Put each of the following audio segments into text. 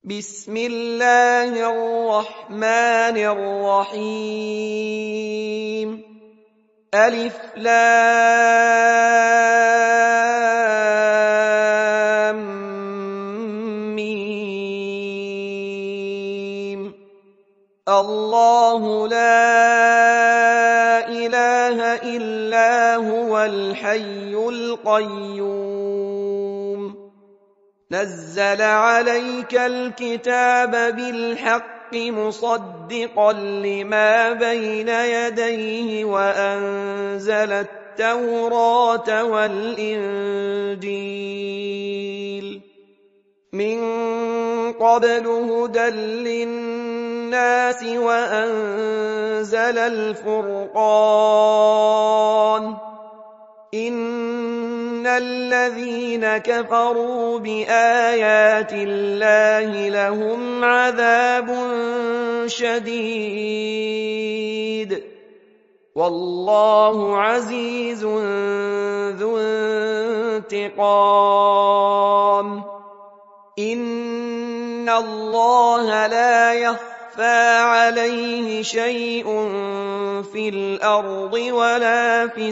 بسم الله الرحمن الرحيم ألف لام ميم الله لا إله إلا هو الحي القيوم نزل عليك الكتاب بالحق مصدقا لما بين يديه وأنزل التوراة والإنجيل من قبل هدى للناس وأنزل الفرقان إن الذين كفروا بآيات الله لهم عذاب شديد والله عزيز ذو انتقام إن الله لا يخفى عليه شيء في الأرض ولا في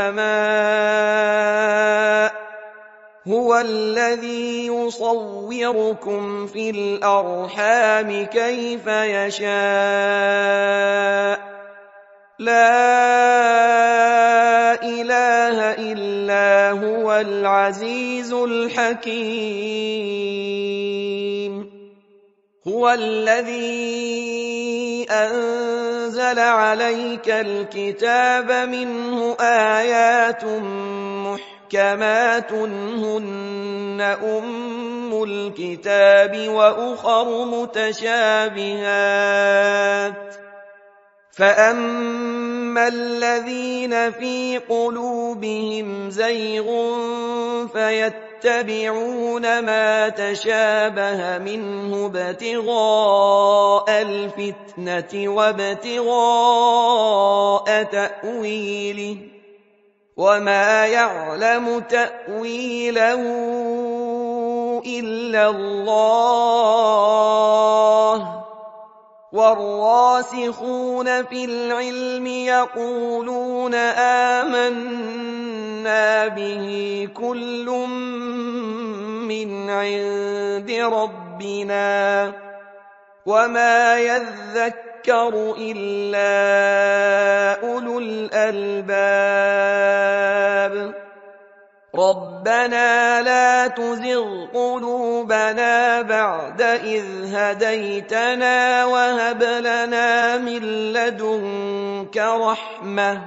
السماء هو الذي يصوركم في الأرحام كيف يشاء لا إله إلا هو العزيز الحكيم هو الذي أنزل عليك الكتاب منه آيات محكمات هن أم الكتاب وأخر متشابهات فأما الذين في قلوبهم زيغ فيتبعون ما تشابه منه ابتغاء الفتنة وابتغاء تأويله وما يعلم تأويله إلا الله والراسخون في العلم يقولون آمنا به كل من عند ربنا وما يذكر إلا أولو الألباب ربنا لا تزغ قلوبنا بعد إذ هديتنا وهب لنا من لدنك رحمة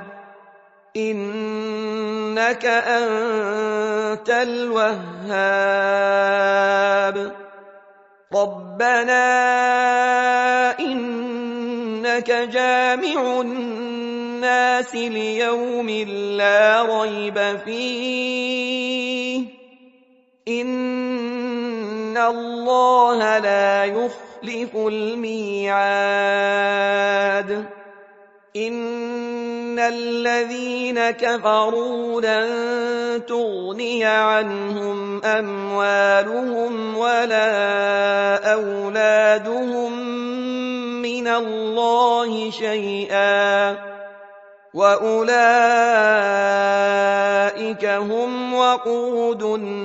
إنك أنت الوهاب ربنا إنك جامع الناس ليوم لا ريب فيه إن الله لا يخلف الميعاد إن الذين كفروا لن تغني عنهم أموالهم ولا أولادهم من الله شيئا وأولئك هم وقود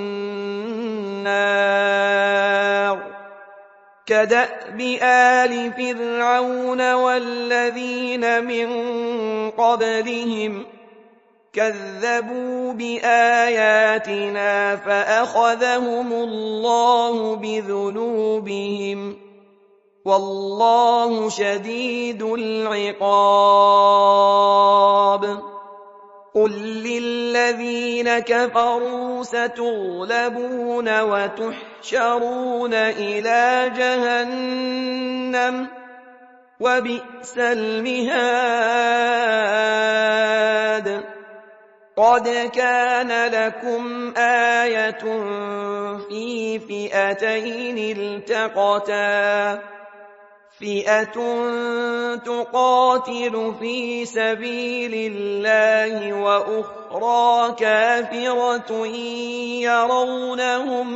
النار كدأب آل فرعون والذين من قبلهم كذبوا بآياتنا فأخذهم الله بذنوبهم والله شديد العقاب قل للذين كفروا ستغلبون وتحشرون إلى جهنم وبئس المهاد قد كان لكم آية في فئتين التقتا فئة تقاتل في سبيل الله وأخرى كافرة يرونهم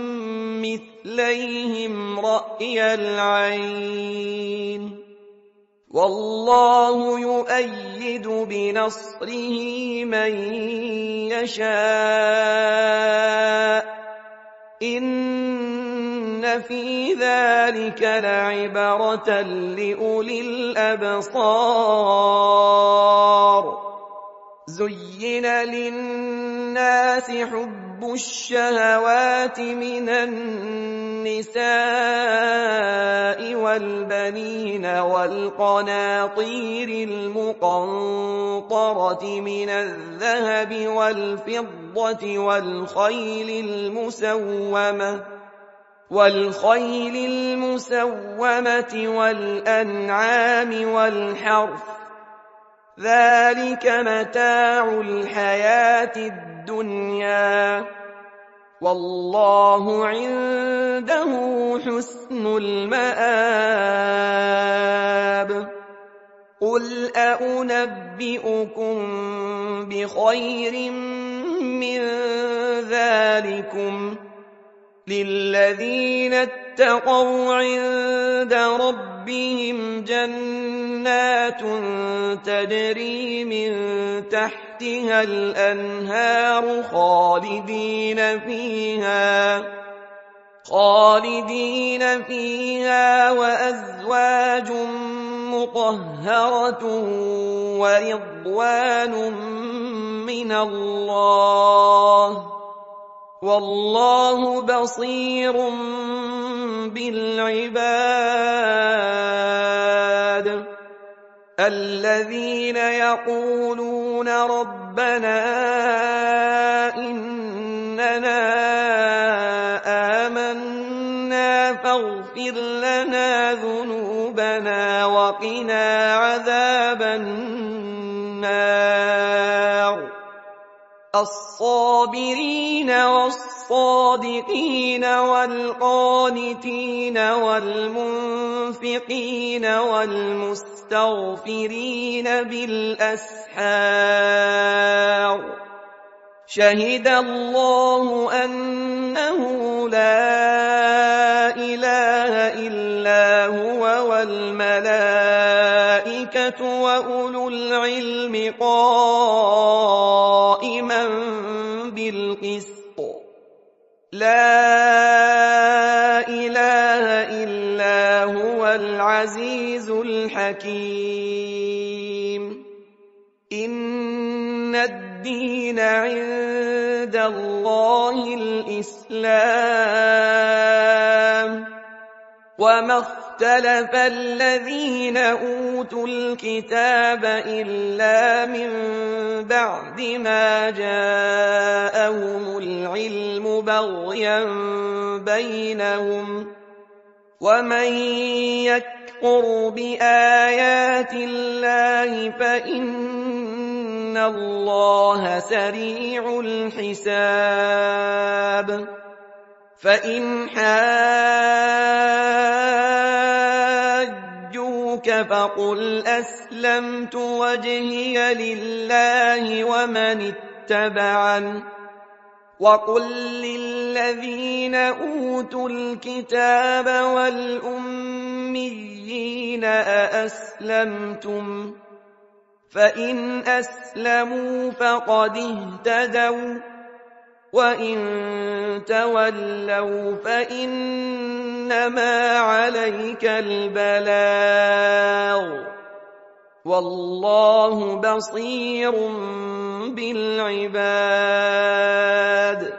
مثليهم رأي العين والله يؤيد بنصره من يشاء إن في ذلك لعبرة لأولي الأبصار زين للناس حب الشهوات من النساء والبنين والقناطير المقنطرة من الذهب والفضة والخيل المسومة والأنعام والحرث ذلك متاع الحياة الدنيا والله عنده حسن المآب قل أنبئكم بخير من ذلكم للذين اتقوا عند ربهم جنات تجري من تحتها الأنهار خالدين فيها وأزواج مطهرة ورضوان من الله والله بصير بالعباد الذين يقولون ربنا إننا آمنا فاغفر لنا ذنوبنا وقنا عذاب النار الصابرين والصادقين والقانتين والمنفقين والمستغفرين بالأسحار شهد الله أنه لا إله إلا هو والملائكة وأولو العلم قائما بالقسط لا إله إلا هو العزيز الحكيم إن الدين عند الله الإسلام وما اختلف الذين أوتوا الكتاب إلا من بعد ما جاءهم العلم بغيا بينهم ومن يكفر بآيات الله فإن الله سريع الحساب فإن حاجوك فقل أسلمت وجهي لله ومن اتبعن وقل للذين أوتوا الكتاب والأميين أأسلمتم فإن أسلموا فقد اهتدوا وإن تولوا فإنما عليك البلاغ والله بصير بالعباد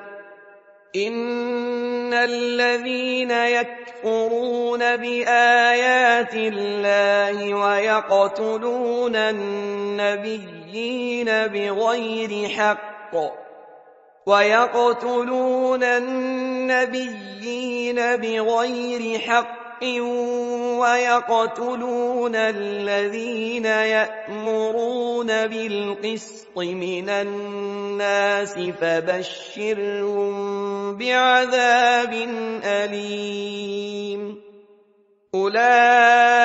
إن الذين يكفرون بآيات الله ويقتلون النبيين بغير حق ويقتلون الذين يأمرون بالقسط من الناس فبشرهم بعذاب أليم أولئك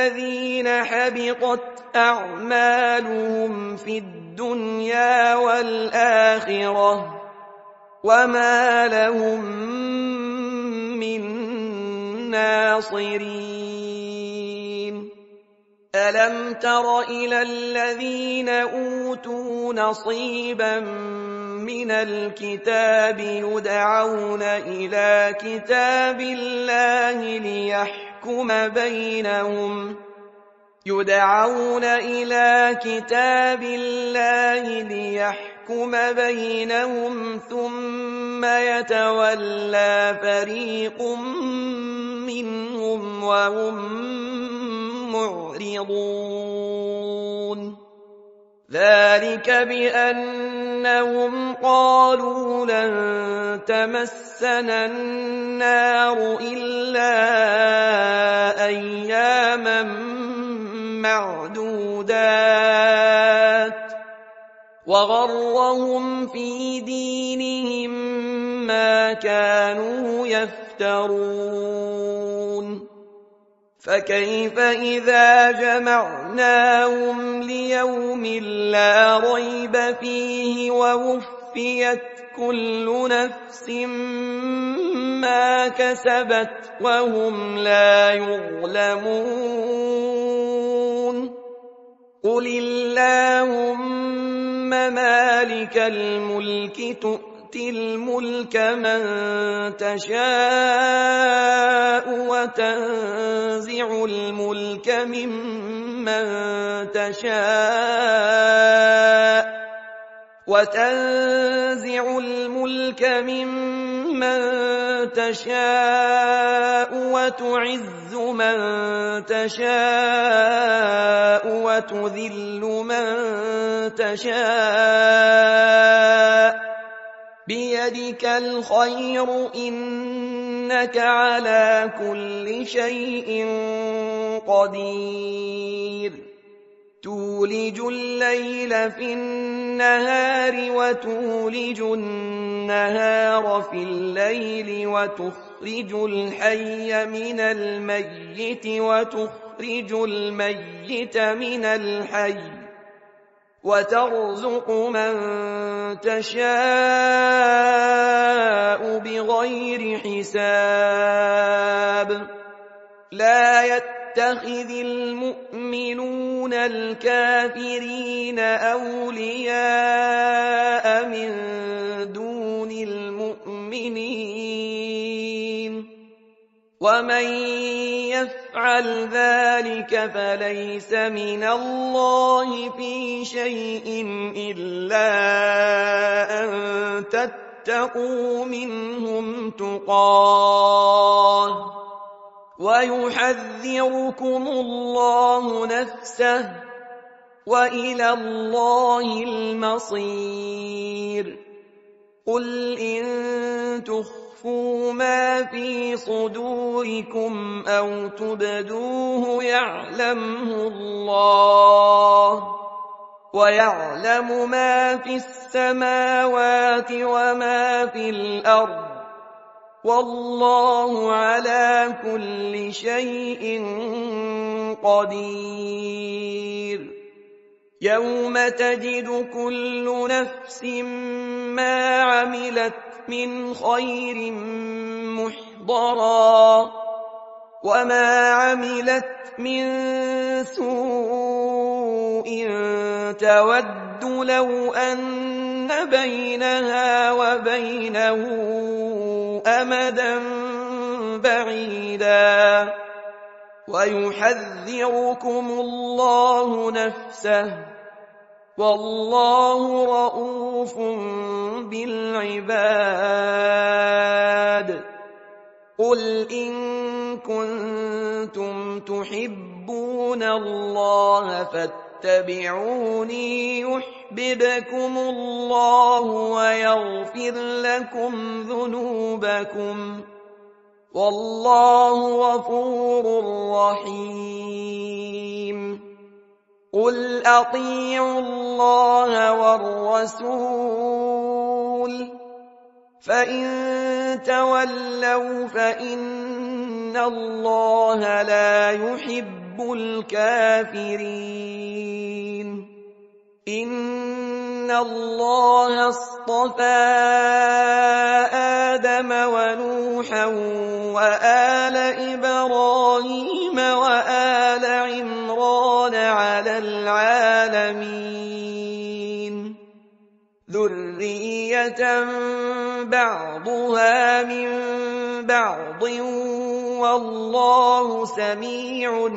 الذين حبطت أعمالهم في الدنيا والآخرة وما لهم من ناصرين ألم تر إلى الذين أوتوا نصيبا من الكتاب يدعون إلى كتاب الله ليحكم بينهم ثم يتولى فريق منهم وهم معرضون ذلك بأنهم قالوا لن تمسنا النار إلا أياما معدودات وغرهم في دينهم ما كانوا يفترون فكيف إذا جمعناهم ليوم لا ريب فيه ووفيت كل نفس ما كسبت وهم لا يظلمون قل اللهم مالك الملك تؤتي الملك من تشاء وتنزع الملك ممن تشاء وتعز من تشاء وتذل من تشاء بيدك الخير إنك على كل شيء قدير تولج الليل في النهار وتولج النهار في الليل وتخرج الحي من الميت وتخرج الميت من الحي وترزق من تشاء بغير حساب لا يتخذ المؤمنون الكافرين أولياء من دون المؤمنين ومن يفعل ذلك فليس من الله في شيء إلا أن تتقوا منهم تقاه ويحذركم الله نفسه وإلى الله المصير قل إن تخفوا ما في صدوركم أو تبدوه يعلمه الله ويعلم ما في السماوات وما في الأرض والله على كل شيء قدير يوم تجد كل نفس ما عملت من خير محضرا وما عملت من سوء تود لو أن بينها وبينه أمدا بعيدا ويحذركم الله نفسه والله رءوف بالعباد قل إن كنتم تحبون الله فاتبعوني يحببكم الله ويغفر لكم ذنوبكم والله غفور رحيم قل أطيعوا الله والرسول فإن تولوا فإن إن الله لا يحب الكافرين إن الله اصطفى آدم ونوحا وآل إبراهيم وآل عمران على العالمين ذرية بعضها من بعض والله سميع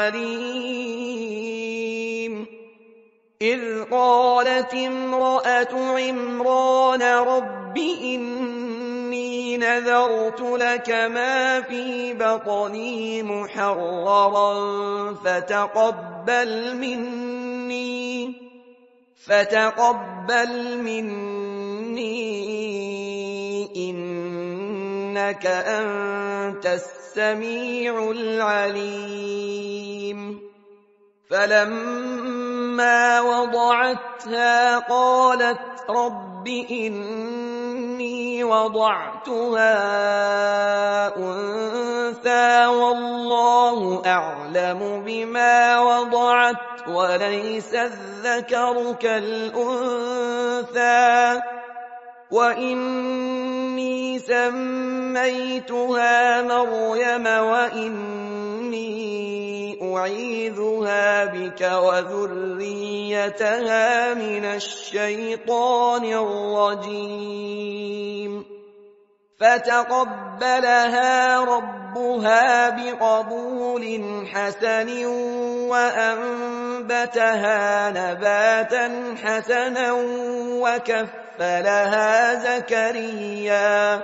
عليم إذ قالت امرأة عمران رب إني نذرت لك ما في بطني محررا فتقبل مني إنك أنت السميع العليم فلما وضعتها قالت رب إني وضعتها أنثى والله أعلم بما وضعت وليس الذكر كالأنثى وإني سميتها مريم وإني أعيذها بك وذريتها من الشيطان الرجيم فتقبلها ربها بقبول حسن وأنبتها نباتا حسنا وكفلها زكريا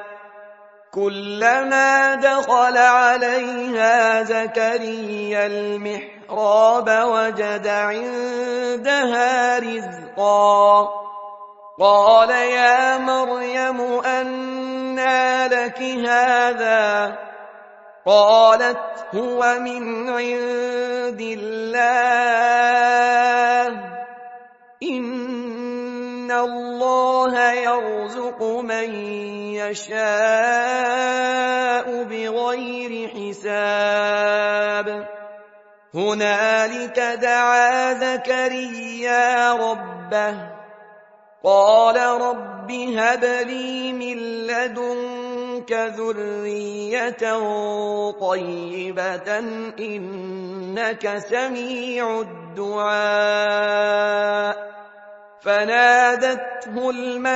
كلما دخل عليها زكريا المحراب وجد عندها رزقا قال يا مريم أنى لك هذا قالت هو من عند الله إن الله يرزق من يشاء بغير حساب هنالك دعا زكريا ربه قال رب هب لي من لدنك ذرية طيبة إنك سميع الدعاء فنادته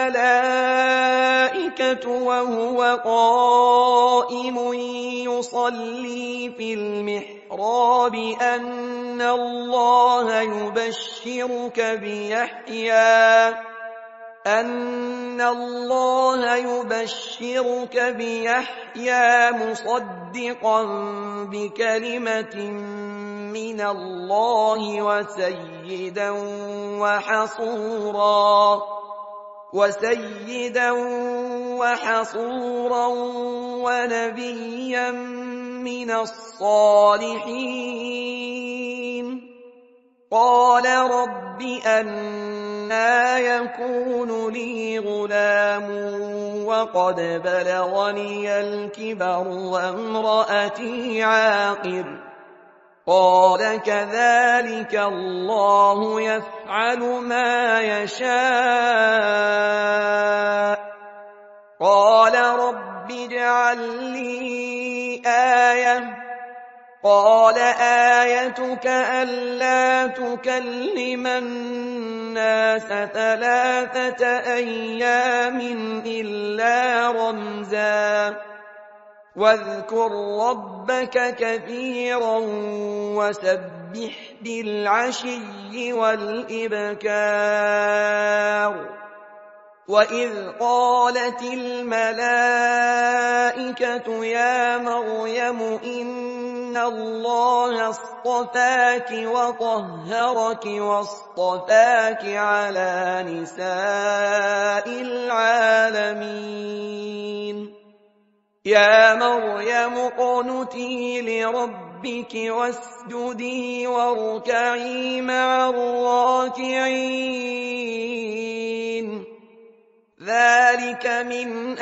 الملائكة وهو قائم يصلي في المحراب أن الله يبشرك بيحيى مصدقا بكلمة من الله وسيدا وحصورا ونبيا من الصالحين قال رب أنى يكون لي غلام وقد بلغني الكبر وامرأتي عاقر قال كذلك الله يفعل ما يشاء قال رب اجعل لي آية قال آيتك ألا تكلم الناس 3 أيام إلا رمزا واذكر ربك كثيرا وسبح بالعشي والإبكار وإذ قالت الملائكة يا مريم إن الله اصطفاك وطهرك واصطفاك على نساء العالمين يا مريم اقنتي لربك واسجدي واركعي مع الراكعين ذلك من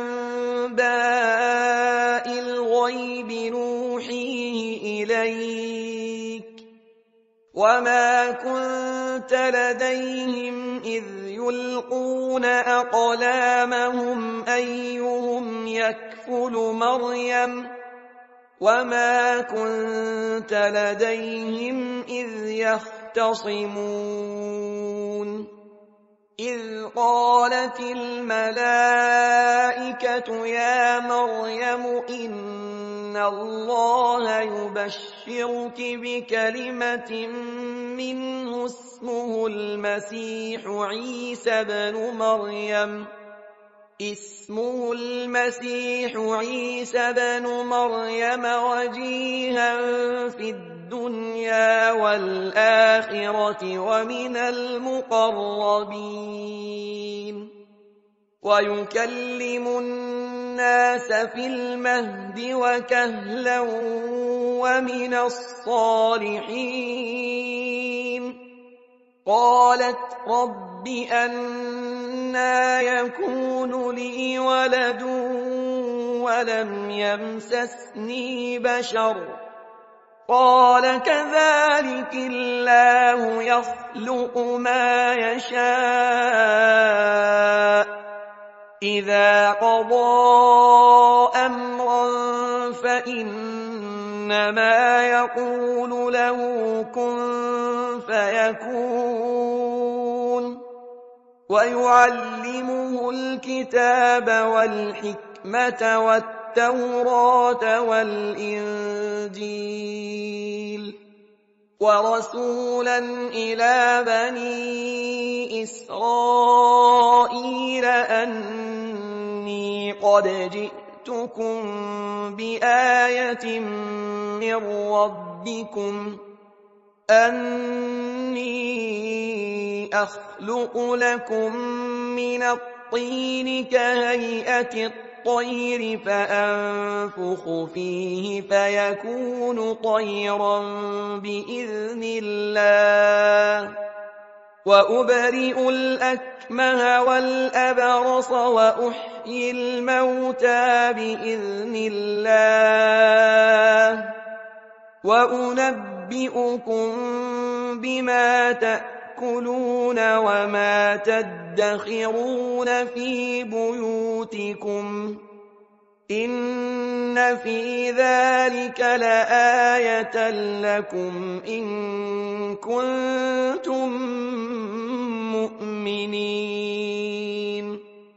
أنباء الغيب نوحيه إليك وما كنت لديهم إذ يلقون أقلامهم أيهم يكفل مريم وما كنت لديهم إذ يختصمون إذ قالت الملائكة يا مريم إن الله يبشرك بكلمة منه اسمه المسيح عيسى بن مريم وجيها في الدنيا والآخرة ومن المقربين ويكلم الناس في المهد وكهلا ومن الصالحين قالت رب أنى يكون لي ولد ولم يمسسني بشر قال كذلك الله يخلق ما يشاء إذا قضى أمرا فإنما يقول له كن فيكون ويعلمه الكتاب والحكمة والتوراة والإنجيل ورسولا إلى بني إسرائيل أني قد جئتكم بآية من ربكم أني أخلق لكم من الطين كهيئة الطير فأنفخ فيه فيكون طيرا بإذن الله وأبرئ الأكمه والأبرص وأحيي الموتى بإذن الله وأنبئكم بما تأكلون وما تدخرون في بيوتكم إن في ذلك لآية لكم إن كنتم مؤمنين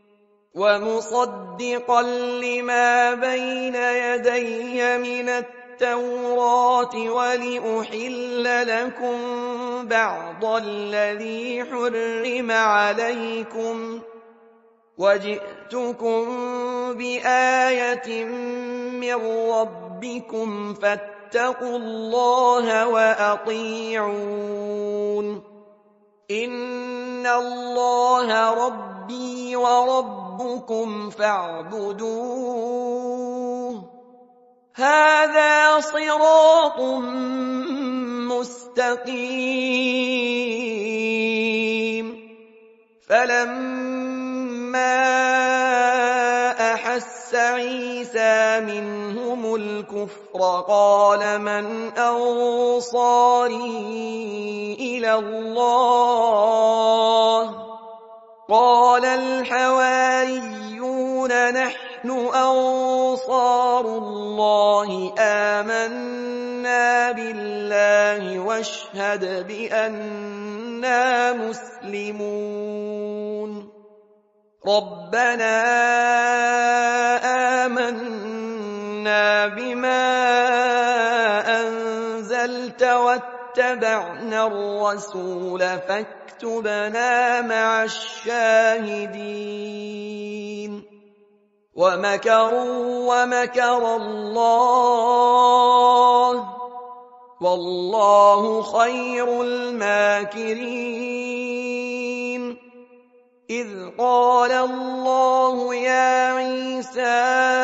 ومصدقا لما بين يدي من التوراة ولأحل لكم بعض الذي حرم عليكم وجئتكم بآية من ربكم فاتقوا الله وأطيعون إن الله ربي وربكم فاعبدوه هذا صراط مستقيم فلما أحس عيسى منهم الكفر قال من أنصاري إلى الله قال الحواريون نحن أنصار الله آمنا بالله واشهد بأننا مسلمون ربنا آمنا بما أنزلت واتبعنا الرسول فاكتبنا مع الشاهدين ومكروا ومكر الله والله خير الماكرين إذ قال الله يا عيسى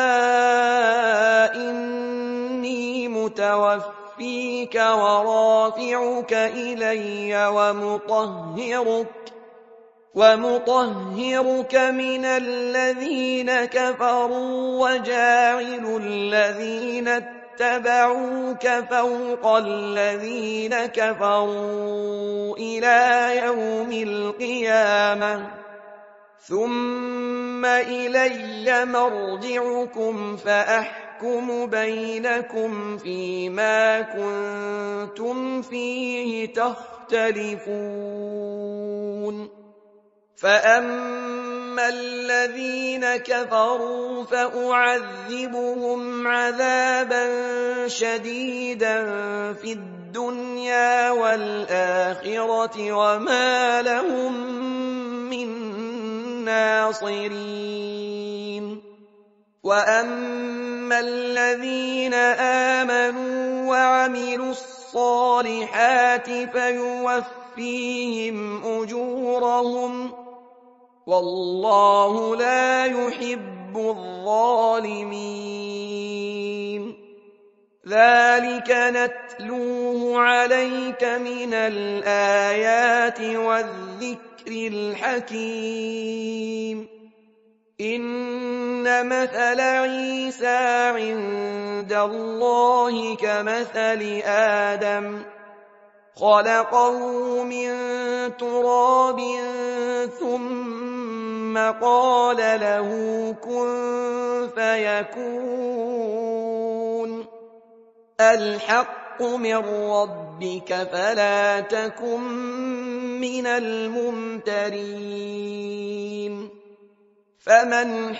إني متوفيك ورافعك إلي ومطهرك من الذين كفروا وجاعل الذين اتبعوك فوق الذين كفروا إلى يوم القيامة ثم إلي مرجعكم فأحكم بينكم فيما كنتم فيه تختلفون فأما الذين كفروا فأعذبهم عذابا شديدا في الدنيا والآخرة وما لهم من ناصرين وأما الذين آمنوا وعملوا الصالحات فيوفيهم أجورهم والله لا يحب الظالمين ذلك نتلوه عليك من الآيات والذكر الحكيم إن مثل عيسى عند الله كمثل آدم خلقه من تراب ثم قال له كن فيكون الحق من ربك فلا تكن من الممترين فمن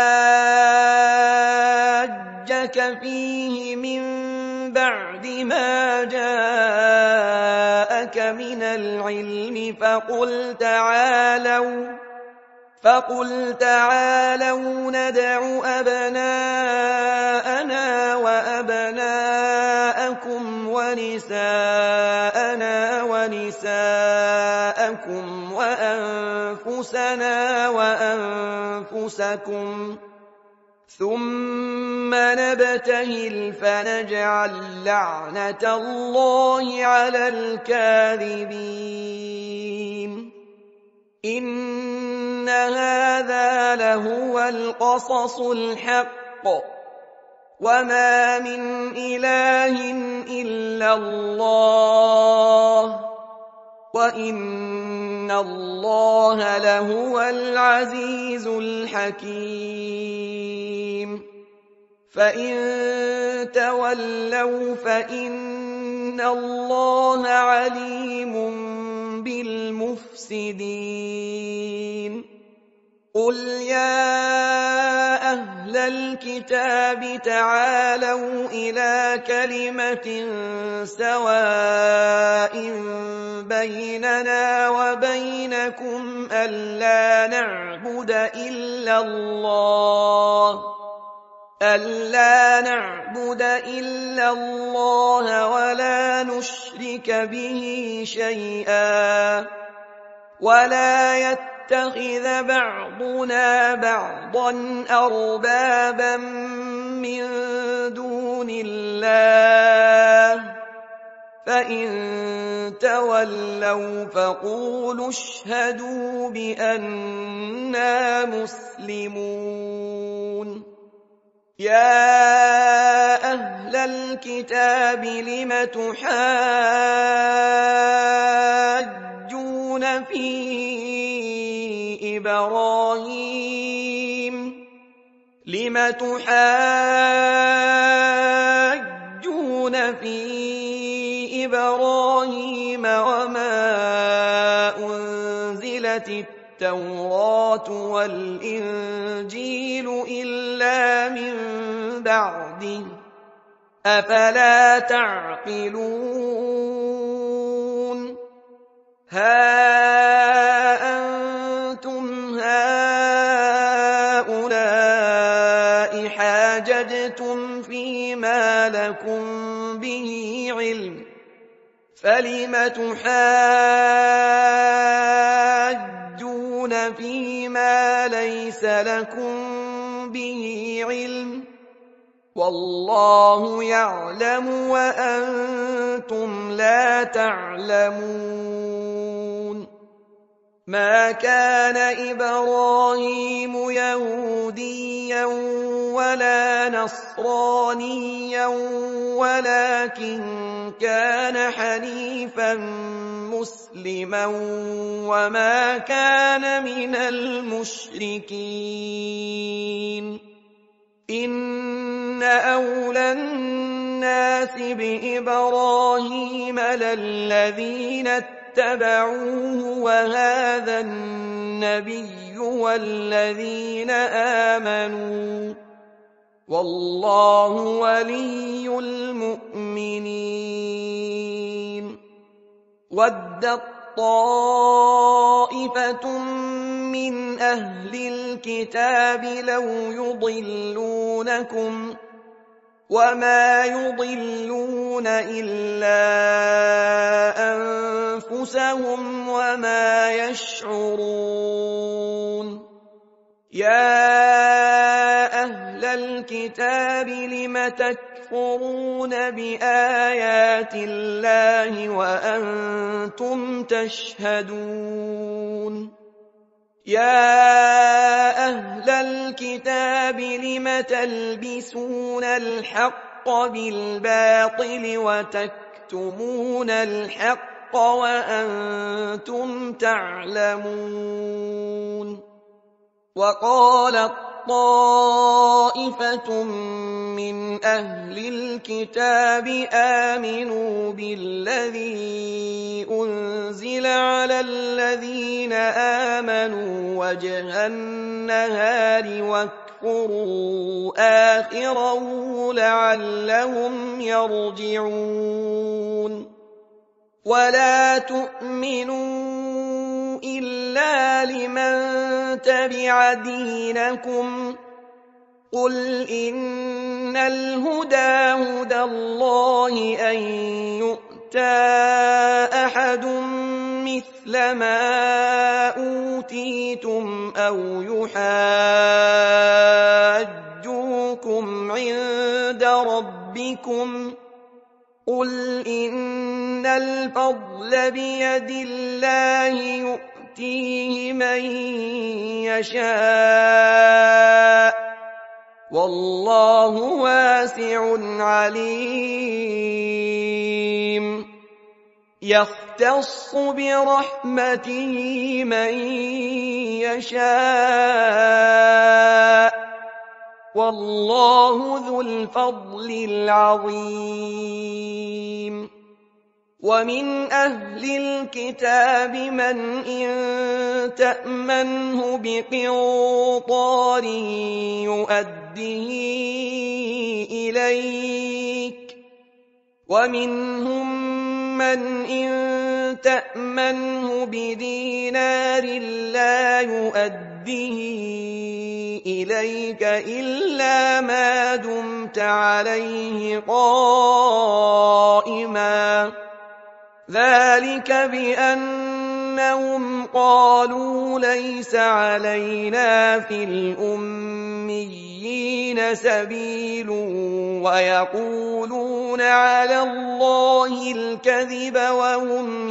حاجك فيه من بعد ما جاءك من العلم فقل تعالوا ندع أبناءنا وأبناءكم ونساءنا ونساءكم وأنفسنا وأنفسكم ثم نبتهل فنجعل لعنة الله على الكاذبين إن هذا لهو القصص الحق وما من إله إلا الله وإن الله لهو العزيز الحكيم فإن تولوا فإن الله عليم بالمفسدين قل يا أهل الكتاب تعالوا إلى كلمة سواء بيننا وبينكم ألا نعبد إلا الله ولا نشرك به شيئا ولا يتخذ بعضنا بعضا أربابا من دون الله فإن تولوا فقولوا اشهدوا بأننا مسلمون يا أهل الكتاب لم تحاجون في إبراهيم وما أنزلت التوراة والإنجيل إلا من بعده أفلا تعقلون ها أنتم هؤلاء حاججتم فيما لكم به علم فلم تحاجون فيما ليس لكم به علم والله يعلم وأنتم لا تعلمون ما كان إبراهيم يهوديا ولا نصرانيا ولكن كان حنيفا مسلما وما كان من المشركين إن أولى الناس بإبراهيم للذين اتبعوه وهذا النبي والذين آمنوا والله ولي المؤمنين ودت طائفة من أهل الكتاب لو يضلونكم وما يضلون إلا أنفسهم وما يشعرون يا أهل الكتاب لم تكفرون بآيات الله وأنتم تشهدون يا أهل الكتاب لم تلبسون الحق بالباطل وتكتمون الحق وأنتم تعلمون وقالت طائفة من أهل الكتاب آمنوا بالذي أنزل على الذين آمنوا وجه النهار واكفروا آخره لعلهم يرجعون ولا تؤمنوا إلا لمن تبع دينكم قل إن الهدى هدى الله أن يؤتى أحد مثل ما أوتيتم أو يحاجوكم عند ربكم قل إن الفضل بيد الله يؤتيه من يشاء والله واسع عليم يختص برحمته من يشاء والله ذو الفضل العظيم ومن أهل الكتاب من إن تأمنه بقنطار يؤديه إليك ومنهم من إن تأمنه بدينار لا يؤديه إليك إلا ما دمت عليه قائما ذلك بأنهم قالوا ليس علينا في الأميين سبيل ويقولون على الله الكذب وهم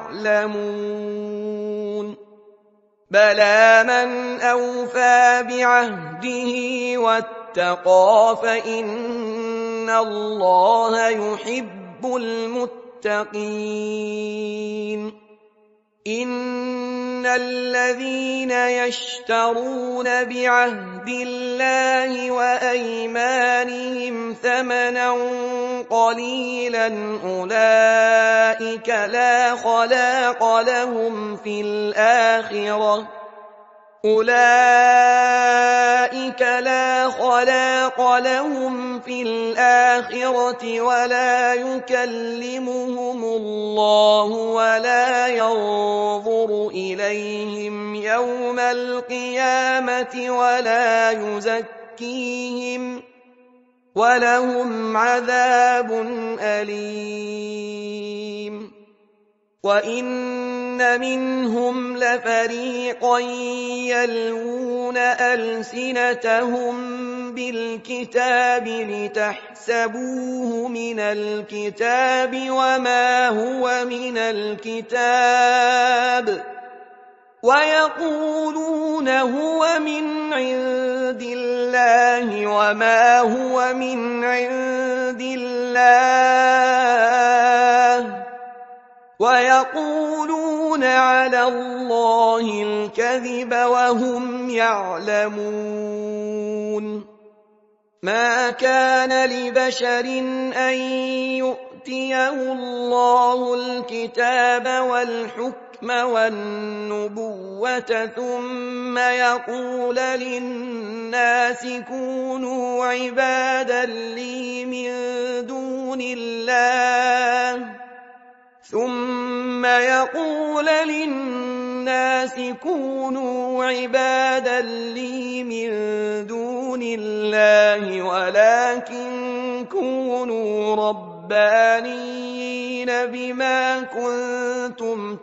يعلمون بلى من أوفى بعهده واتقى فإن الله يحب المتقين إن الذين يشترون بعهد الله وأيمانهم ثمنا قليلا أولئك لا خلاق لهم في الآخرة ولا يكلمهم الله ولا ينظر إليهم يوم القيامة ولا يزكيهم ولهم عذاب أليم وإن منهم لفريقا يلوون ألسنتهم بالكتاب لتحسبوه من الكتاب وما هو من الكتاب ويقولون هو من عند الله وما هو من عند الله ويقولون على الله الكذب وهم يعلمون ما كان لبشر أن يؤتيه الله الكتاب والحكم والنبوة ثم يقول للناس كونوا عبادا لي من دون الله ولكن كونوا ربانيين بما كنتم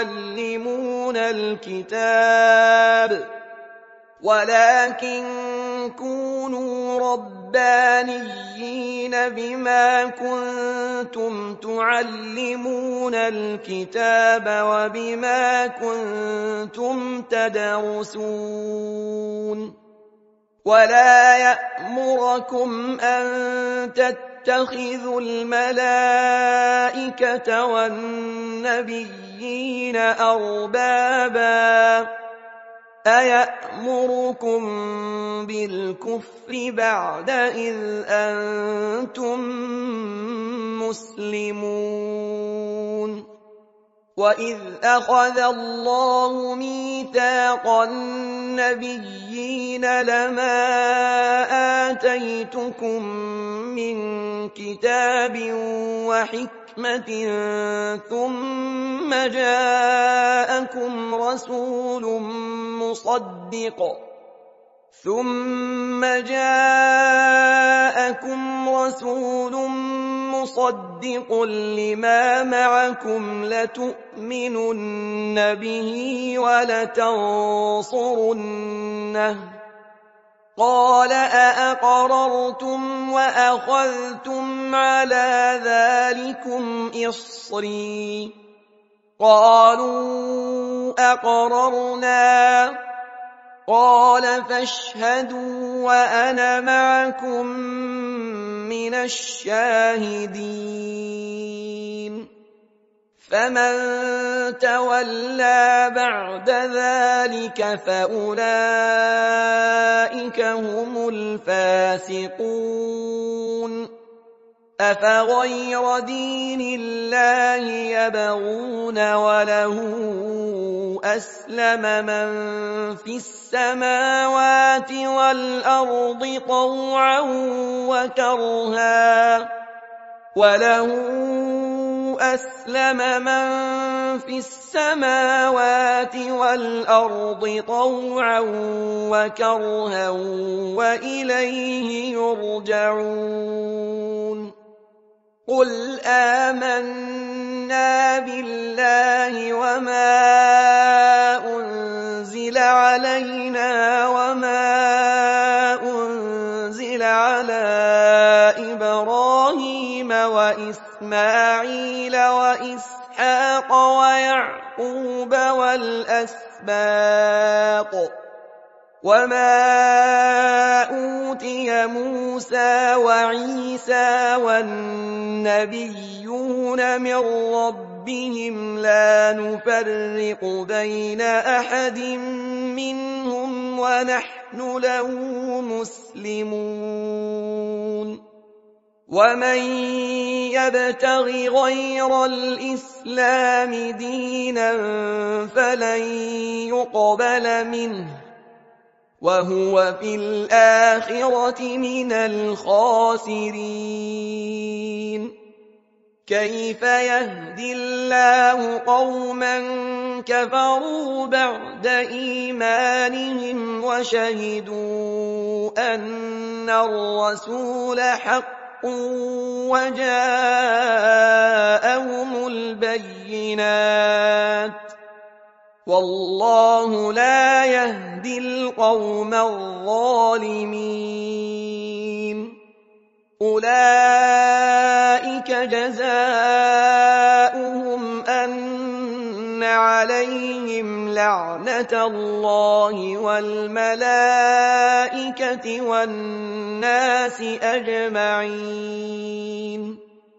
تعلمون الكتاب وبما كنتم تدرسون ولا يأمركم أن تتخذوا الملائكة والنبيين أربابا أيأمركم بالكفر بعد إذ أنتم مسلمون وإذ أخذ الله ميثاق النبيين لما آتيتكم من كتاب وحكمة ثم جاءكم رسول مصدق لما معكم لتؤمنن به ولتنصرنه قال أأقررتم وأخذتم على ذلكم إصري قالوا أقررنا قال فاشهدوا وأنا معكم من الشاهدين فمن تولى بعد ذلك فأولئك هم الفاسقون أفغير دين الله يبغون وله أسلم من في السماوات والأرض طوعا وكرها وإليه يرجعون قل آمنا بالله وما أنزل علينا وما أنزل على إبراهيم وإسماعيل وإسحاق ويعقوب والأسباط وما أوتي موسى وعيسى والنبيون من ربهم لا نفرق بين أحد منهم ونحن له مسلمون ومن يبتغ غير الإسلام دينا فلن يقبل منه وهو في الآخرة من الخاسرين كيف يهدي الله قوما كفروا بعد إيمانهم وشهدوا أن الرسول حق وجاءهم البينات والله لا يهدي القوم الظالمين أولئك جزاؤهم أن عليهم لعنة الله والملائكة والناس أجمعين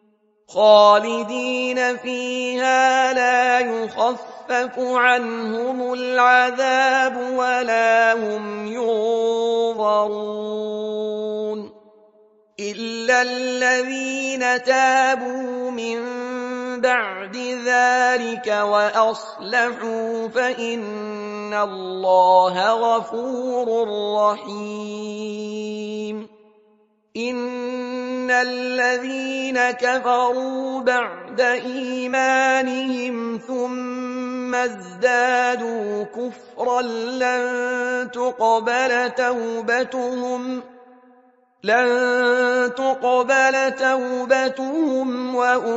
خالدين فيها لا يخفف عنهم العذاب ولا هم ينظرون إلا الذين تابوا من بعد ذلك وأصلحوا فإن الله غفور رحيم إن الذين كفروا بعد إيمانهم ثم ازدادوا كفرا لن تقبل توبتهم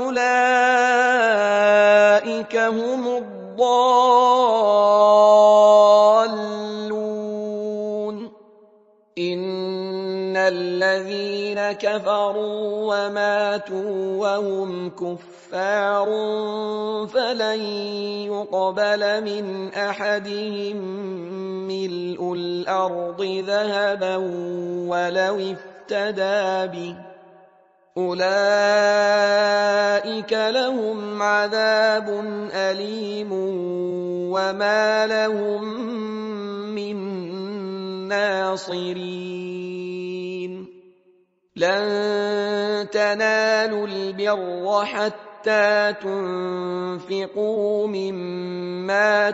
وأولئك هم الضالون إن الذين كفروا وماتوا وهم كفار فلن يقبل من أحدهم ملء الأرض ذهبا ولو افتدى به أولئك لهم عذاب أليم وما لهم من ناصرين لن تنالوا البر حتى تنفقوا مما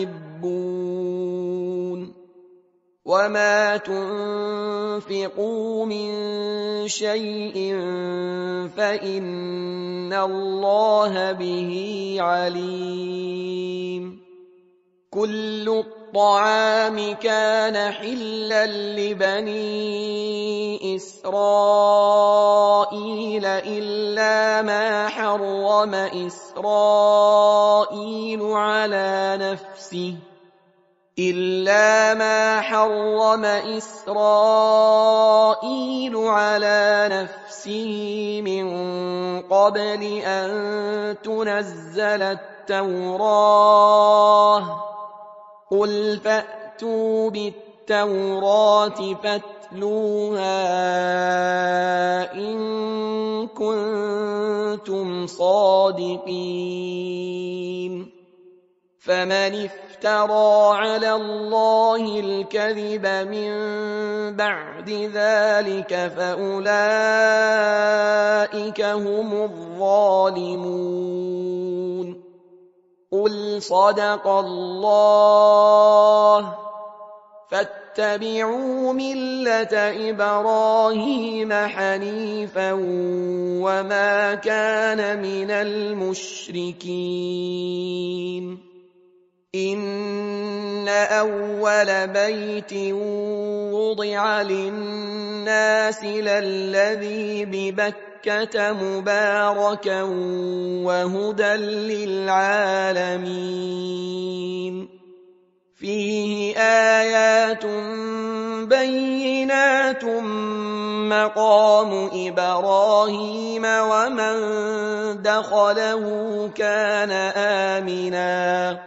تحبون وما تنفقوا من شيء فإن الله به عليم كل الطعام كان حلا لبني إسرائيل إلا ما حرم إسرائيل على نفسه من قبل أن تنزل التوراة قل فأتوا بالتوراة فاتلوها إن كنتم صادقين فمن افترى على الله الكذب من بعد ذلك فأولئك هم الظالمون قل صدق الله فاتبعوا ملة إبراهيم حنيفا وما كان من المشركين إن أول بيت وضع للناس للذي ببكة مباركا وهدى للعالمين فيه آيات بينات مقام إبراهيم ومن دخله كان آمنا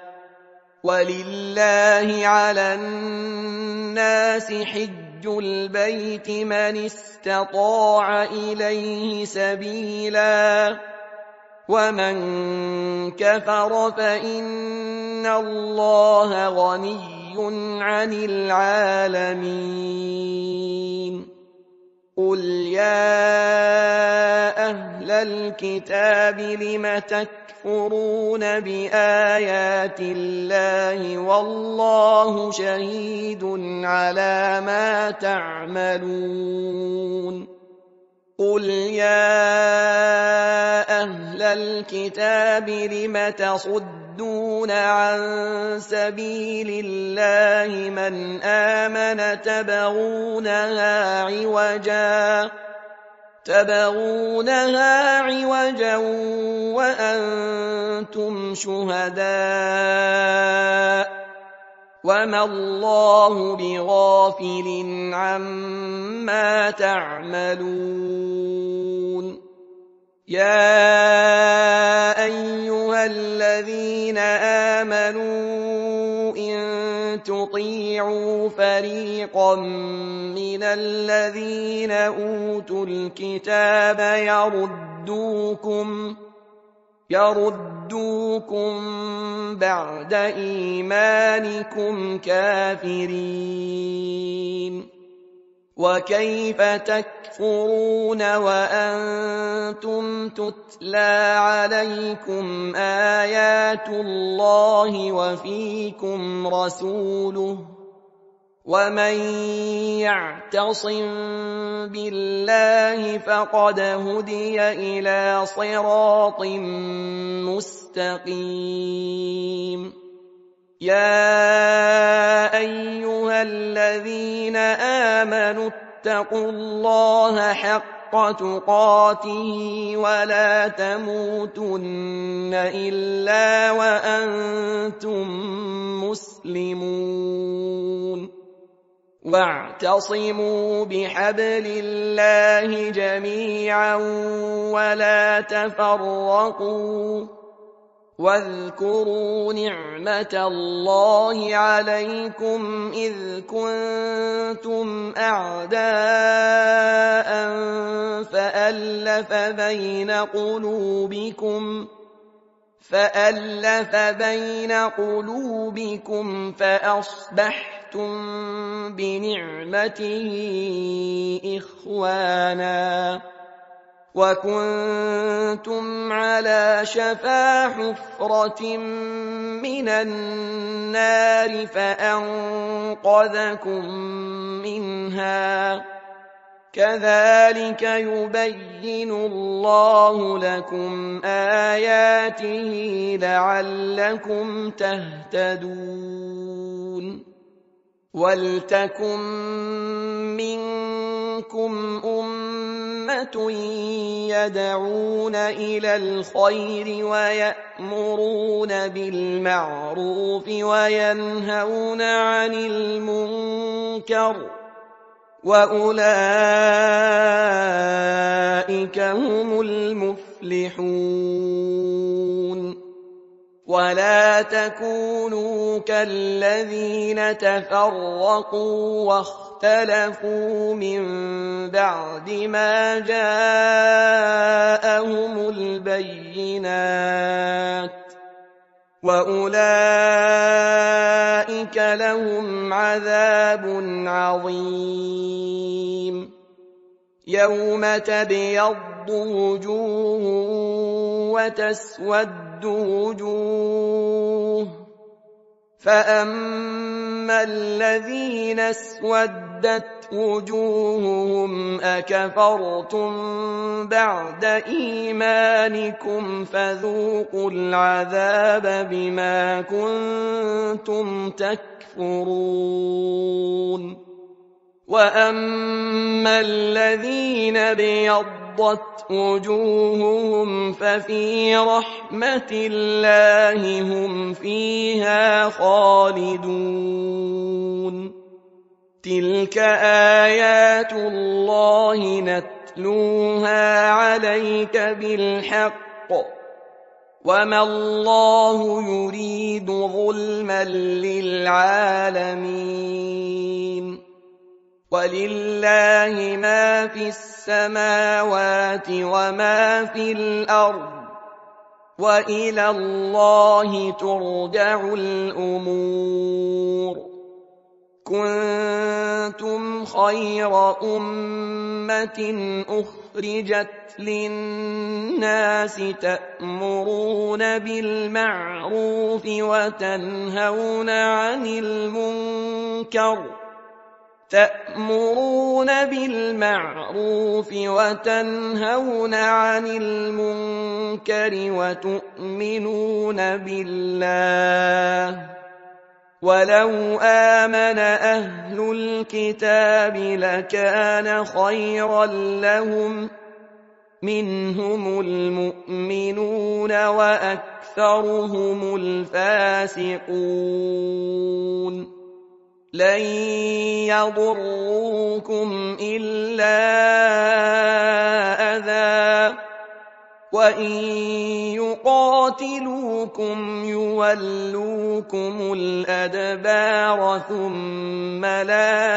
ولله على الناس حج البيت من استطاع إليه سبيلا ومن كفر فإن الله غني عن العالمين قل يا أهل الكتاب لم تكفرون بآيات الله والله شهيد على ما تعملون قل يا أهل الكتاب لم تصدون عن سبيل الله من آمن تبغونها عوجا وأنتم شهداء وما الله بغافل عما تعملون يا أيها الذين آمنوا تطيعوا فريقا من الذين أوتوا الكتاب يردوكم بعد إيمانكم كافرين. وكيف تكفرون وأنتم تتلى عليكم آيات الله وفيكم رسوله ومن يعتصم بالله فقد هدي إلى صراط مستقيم. يا أيها الذين آمنوا اتقوا الله حق تقاته ولا تموتن إلا وأنتم مسلمون. واعتصموا بحبل الله جميعا ولا تفرقوا واذكروا نعمة الله عليكم إذ كنتم أعداء فألف بين قلوبكم فأصبحتم بنعمته إخوانا وكنتم على شفا حفرة من النار فأنقذكم منها. كذلك يبين الله لكم آياته لعلكم تهتدون. ولتكن منكم أمة يدعون إلى الخير ويأمرون بالمعروف وينهون عن المنكر وأولئك هم المفلحون. ولا تكونوا كالذين تفرقوا واختلفوا من بعد ما جاءهم البينات وأولئك لهم عذاب عظيم. يوم تبيض وجوه وتسود وجوه فأما الذين اسودت وجوههم أكفرتم بعد إيمانكم فذوقوا العذاب بما كنتم تكفرون. وأما الذين ابيضت وجوههم ففي رحمة الله هم فيها خالدون. تلك آيات الله نتلوها عليك بالحق وما الله يريد ظلما للعالمين. ولله ما في السماوات وما في الأرض وإلى الله ترجع الأمور. كنتم خير أمة أخرجت للناس تأمرون بالمعروف وتنهون عن المنكر وتؤمنون بالله. ولو آمن أهل الكتاب لكان خيرا لهم منهم المؤمنون وأكثرهم الفاسقون. لن يضروكم إلا أذى وَإِن يُقَاتِلُوكُمْ يُوَلُّوكُمُ الْأَدْبَارَ ثُمَّ لَا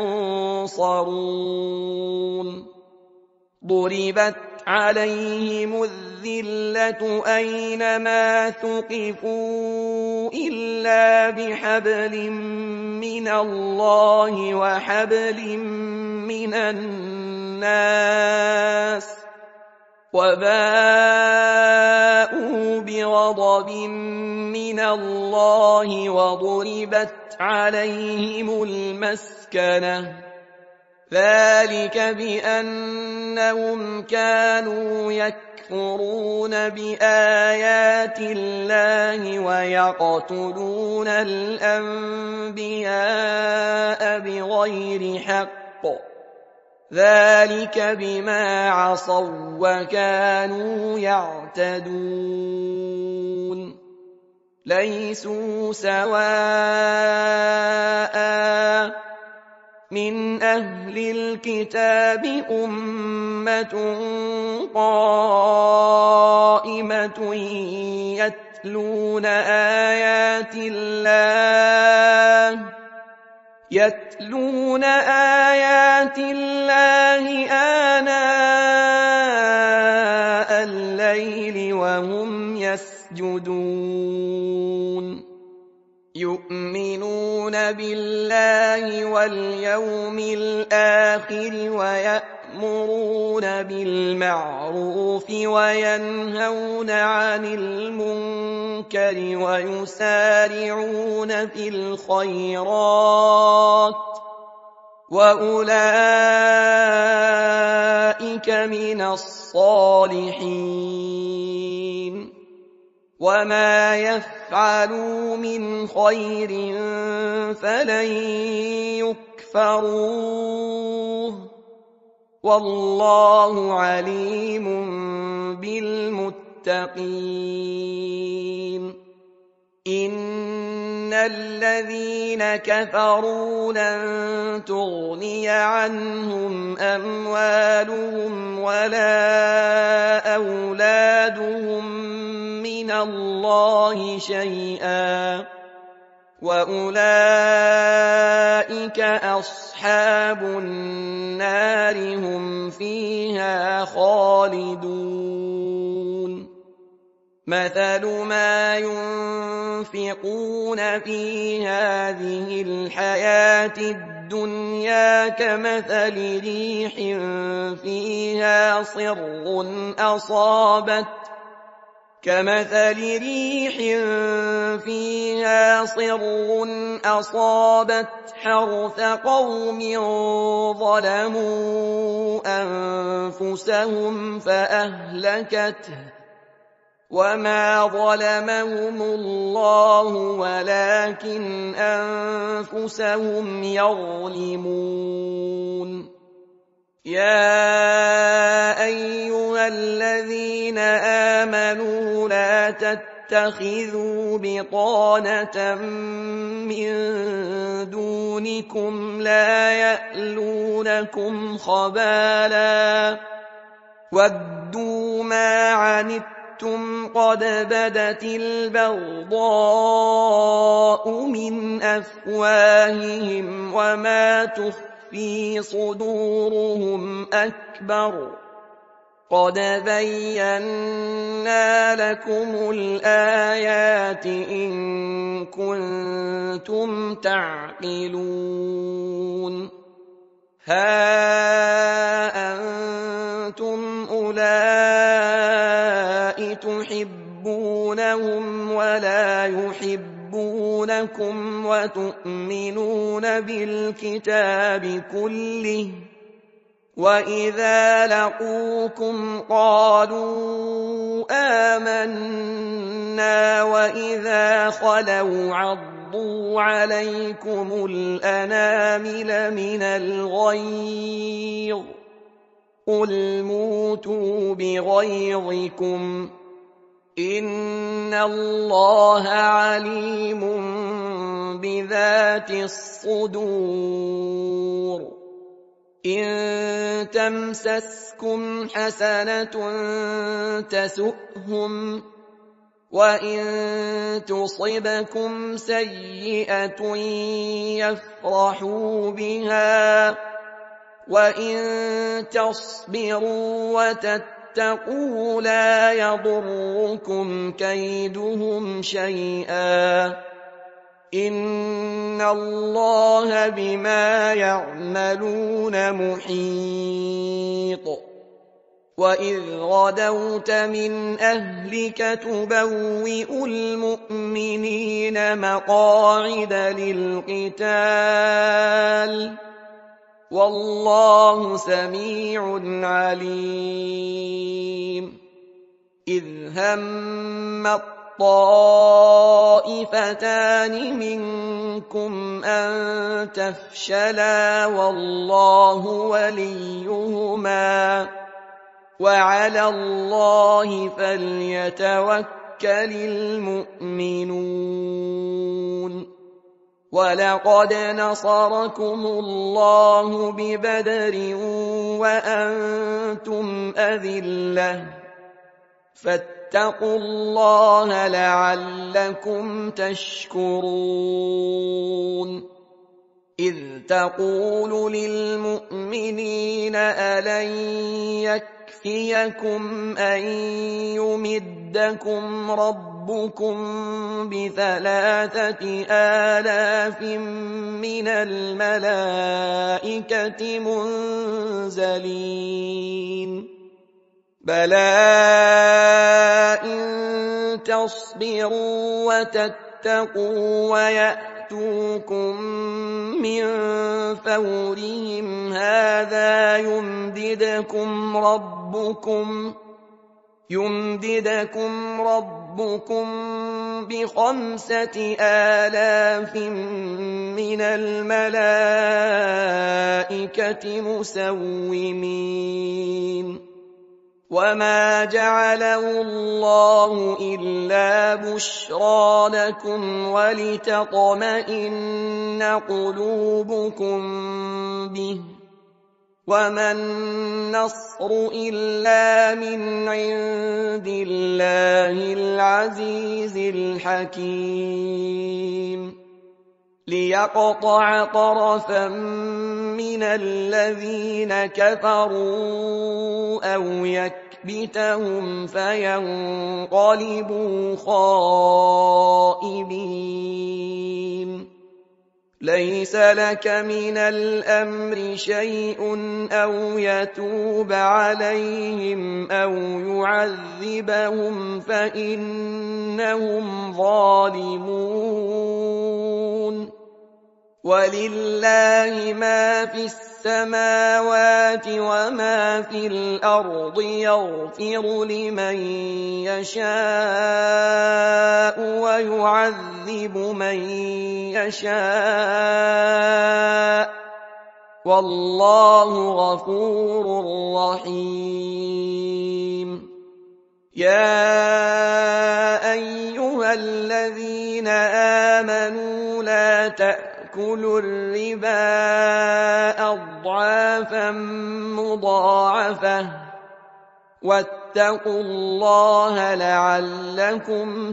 يُنصَرُونَ ضُرِبَتْ عَلَيْهِمُ الذِّلَّةُ أَيْنَمَا ثُقِفُوا إِلَّا بِحَبْلٍ مِّنَ اللَّهِ وَحَبْلٍ مِّنَ النَّاسِ وَبَاءُوا بِغَضَبٍ مِّنَ اللَّهِ وَضُرِبَتْ عَلَيْهِمُ الْمَسْكَنَةُ ذَلِكَ بِأَنَّهُمْ كَانُوا يَكْفُرُونَ بِآيَاتِ اللَّهِ وَيَقْتُلُونَ الْأَنبِيَاءَ بِغَيْرِ حَقٍّ ذَلِكَ بِمَا عَصَوا وَّكَانُوا يَعْتَدُونَ لَيْسُوا سَوَاءً مِّنْ أَهْلِ الْكِتَابِ أُمَّةٌ قَائِمَةٌ يَتْلُونَ آيَاتِ اللَّهِ آنَاءَ اللَّيْلِ وَهُمْ يَسْجُدُونَ يُؤْمِنُونَ بِاللَّهِ وَالْيَوْمِ الْآخِرِ وَيَأْمُرُونَ بِالْمَعْرُوفِ وَيَنْهَوْنَ عَنِ الْمُنكَرِ وَيُسَارِعُونَ فِي الْخَيْرَاتِ وَأُولَئِكَ مِنَ الصَّالِحِينَ وَمَا يَفْعَلُوا مِنْ خَيْرٍ فَلَن يُكْفَرُوهُ وَاللَّهُ عَلِيمٌ بِالْمُتَّقِينَ إِنَّ الَّذِينَ كَفَرُوا لَن تُغْنِيَ عَنْهُمْ أَمْوَالُهُمْ وَلَا أَوْلَادُهُم مِّنَ اللَّهِ شَيْئًا وَأُولَئِكَ أَصْحَابُ النَّارِ هُمْ فِيهَا خَالِدُونَ مَثَلُ مَا يُنفِقُونَ فِي هَٰذِهِ الْحَيَاةِ الدُّنْيَا كَمَثَلِ رِيحٍ فِيهَا صِرٌّ أَصَابَتْ حَرْثَ قَوْمٍ ظَلَمُوا أَنفُسَهُمْ فَأَهْلَكَتْهُ وَمَا ظَلَمَهُمُ اللَّهُ وَلَٰكِنْ أَنفُسَهُمْ يَظْلِمُونَ يَا أَيُّهَا الَّذِينَ آمَنُوا لَا تَتَّخِذُوا بِطَانَةً مِّن دُونِكُمْ لَا يَأْلُونَكُمْ خَبَالًا وَدُّوا مَا عَنِتُّمْ قَدْ بَدَتِ الْبَغْضَاءُ مِنْ أَفْوَاهِهِمْ وَمَا تُخْفِي صُدُورُهُمْ أَكْبَرُ قَدْ بَيَّنَّا لَكُمُ الْآيَاتِ إِن كُنتُمْ تَعْقِلُونَ هَا أَنتُمْ أُولَاءِ تُحِبُّونَهُمْ وَلَا يُحِبُّونَكُمْ وَتُؤْمِنُونَ بِالْكِتَابِ كُلِّهِ وَإِذَا لَقُوكُمْ قَالُوا آمَنَّا وَإِذَا خَلَوْا عَضُّوا عَلَيْكُمُ الْأَنَامِلَ مِنَ الْغَيْظِ قُلْ مُوتُوا بِغَيْظِكُمْ إِنَّ اللَّهَ عَلِيمٌ بِذَاتِ الصُّدُورِ إن تمسسكم حسنة تسؤهم، وإن تصبكم سيئة يفرحوا بها، وإن تصبروا وتتقوا لا يضركم كيدهم شيئا، إن الله بما يعملون محيط. وإذ غدوت من أهلك تبوئ المؤمنين مقاعد للقتال، والله سميع عليم. إذ هم الطائفتان منكم أن تفشلا والله وليهما، وعلى الله فليتوكل المؤمنون. ولقد نصركم الله ببدر وأنتم أذلة، فاتقوا الله لعلكم تشكرون. إذ تقول للمؤمنين ألن يكفيكم أن يمدكم ربكم ب3,000 من الملائكة منزلين؟ بلى إن تصبروا وتتقوا ويأتوكم من فورهم هذا يمددكم ربكم ب5,000 من الملائكة مسومين. وما جعله الله إلا بشرى لكم ولتطمئن قلوبكم به، وما النصر إلا من عند الله العزيز الحكيم. ليقطع طرفا من الذين كفروا أو يكبتهم فينقلبوا خائبين. ليس لك من الأمر شيء أو يتوب عليهم أو يعذبهم فإنهم ظالمون. ولله ما في السماوات وما في الأرض، يغفر لمن يشاء ويعذب من يشاء، والله غفور رحيم. يا أيها الذين آمنوا لا تأكلوا الربا أضعافا مضاعفة، واتقوا الله لعلكم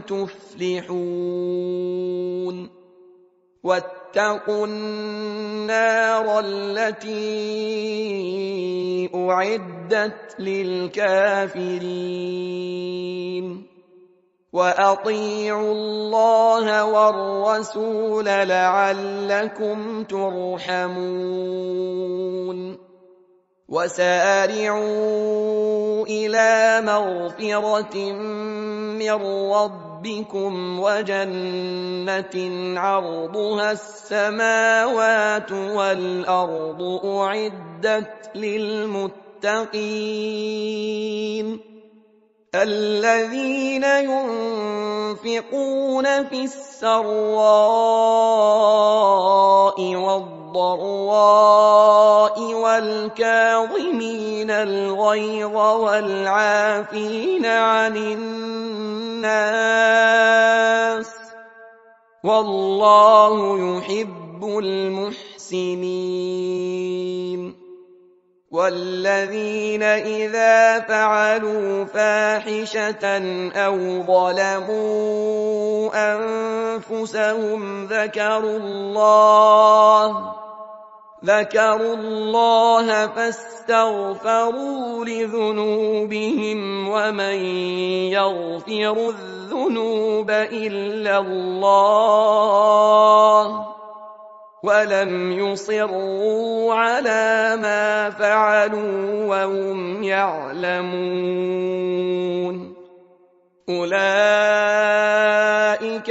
تفلحون. واتقوا النار التي أعدت للكافرين. وأطيعوا الله والرسول لعلكم ترحمون. وسارعوا إلى مغفرة من ربكم وجنة عرضها السماوات والأرض أعدت للمتقين، الذين ينفقون في السراء والضراء والكاظمين الغيظ والعافين عن الناس، والله يحب المحسنين. والذين إذا فعلوا فاحشة أو ظلموا أنفسهم ذكروا الله فاستغفروا لذنوبهم ومن يغفر الذنوب إلا الله ولم يصروا على ما فعلوا وهم يعلمون أولئك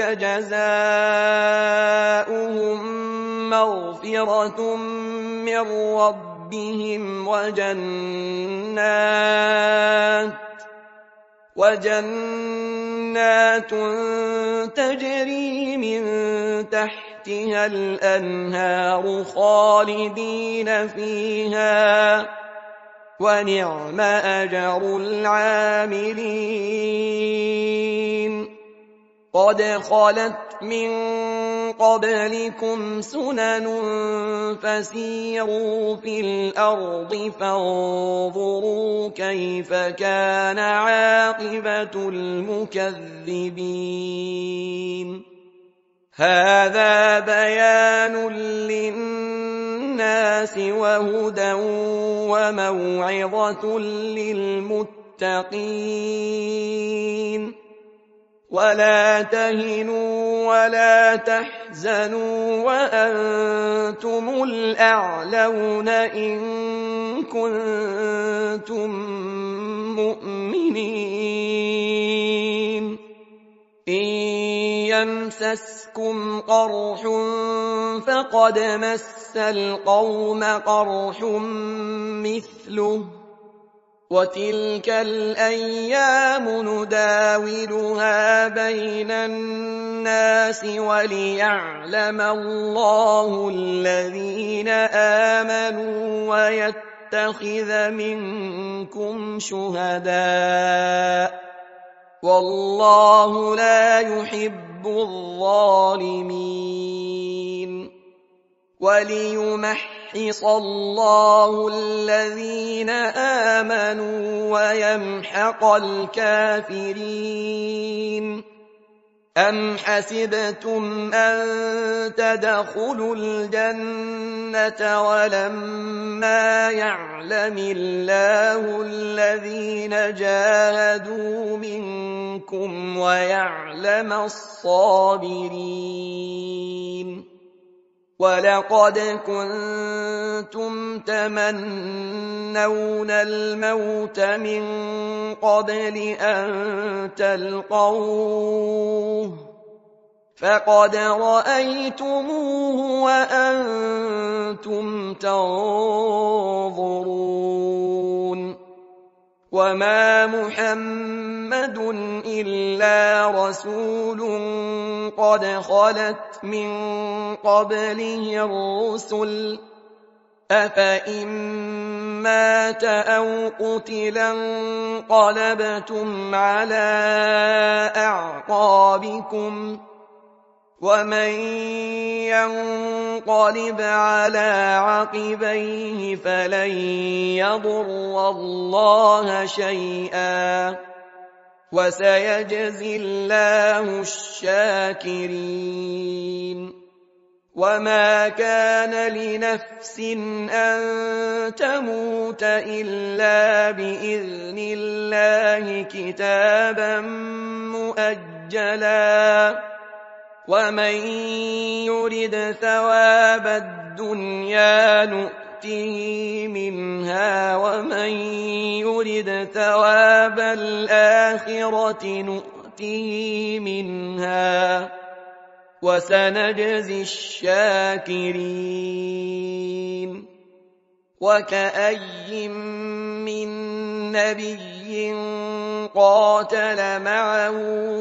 جزاؤهم مغفرة من ربهم وجنات تجري من تحتها الأنهار خالدين فيها ونعم أجر العاملين قد خلت من قبلكم سنن فسيروا في الأرض فانظروا كيف كان عاقبة المكذبين هذا بيان للناس وهدى وموعظة للمتقين ولا تهنوا ولا تحزنوا وأنتم الأعلون إن كنتم مؤمنين إن يمسسكم قرح فقد مس القوم قرح مثله وتلك الأيام نداولها بين الناس وليعلم الله الذين آمنوا ويتخذ منكم شهداء والله لا يحب الظالمين وليمحص الله الذين آمنوا ويمحق الكافرين أم حسبتم أن تدخلوا الجنة ولما يعلم الله الذين جاهدوا منكم ويعلم الصابرين ولقد كنتم تمنون الموت من قبل أن تلقوه فقد رأيتموه وأنتم تنظرون وما محمد إلا رسول قد خلت من قبله الرسل أفإن مات أو قتلا انقلبتم على أعقابكم ومن ينقلب على عقبيه فلن يضر الله شيئا وسيجزي الله الشاكرين وما كان لنفس أن تموت إلا بإذن الله كتابا مؤجلا ومن يرد ثواب الدنيا نؤته منها ومن يرد ثواب الآخرة نؤته منها وسنجزي الشاكرين وكأي من نبي قاتل معه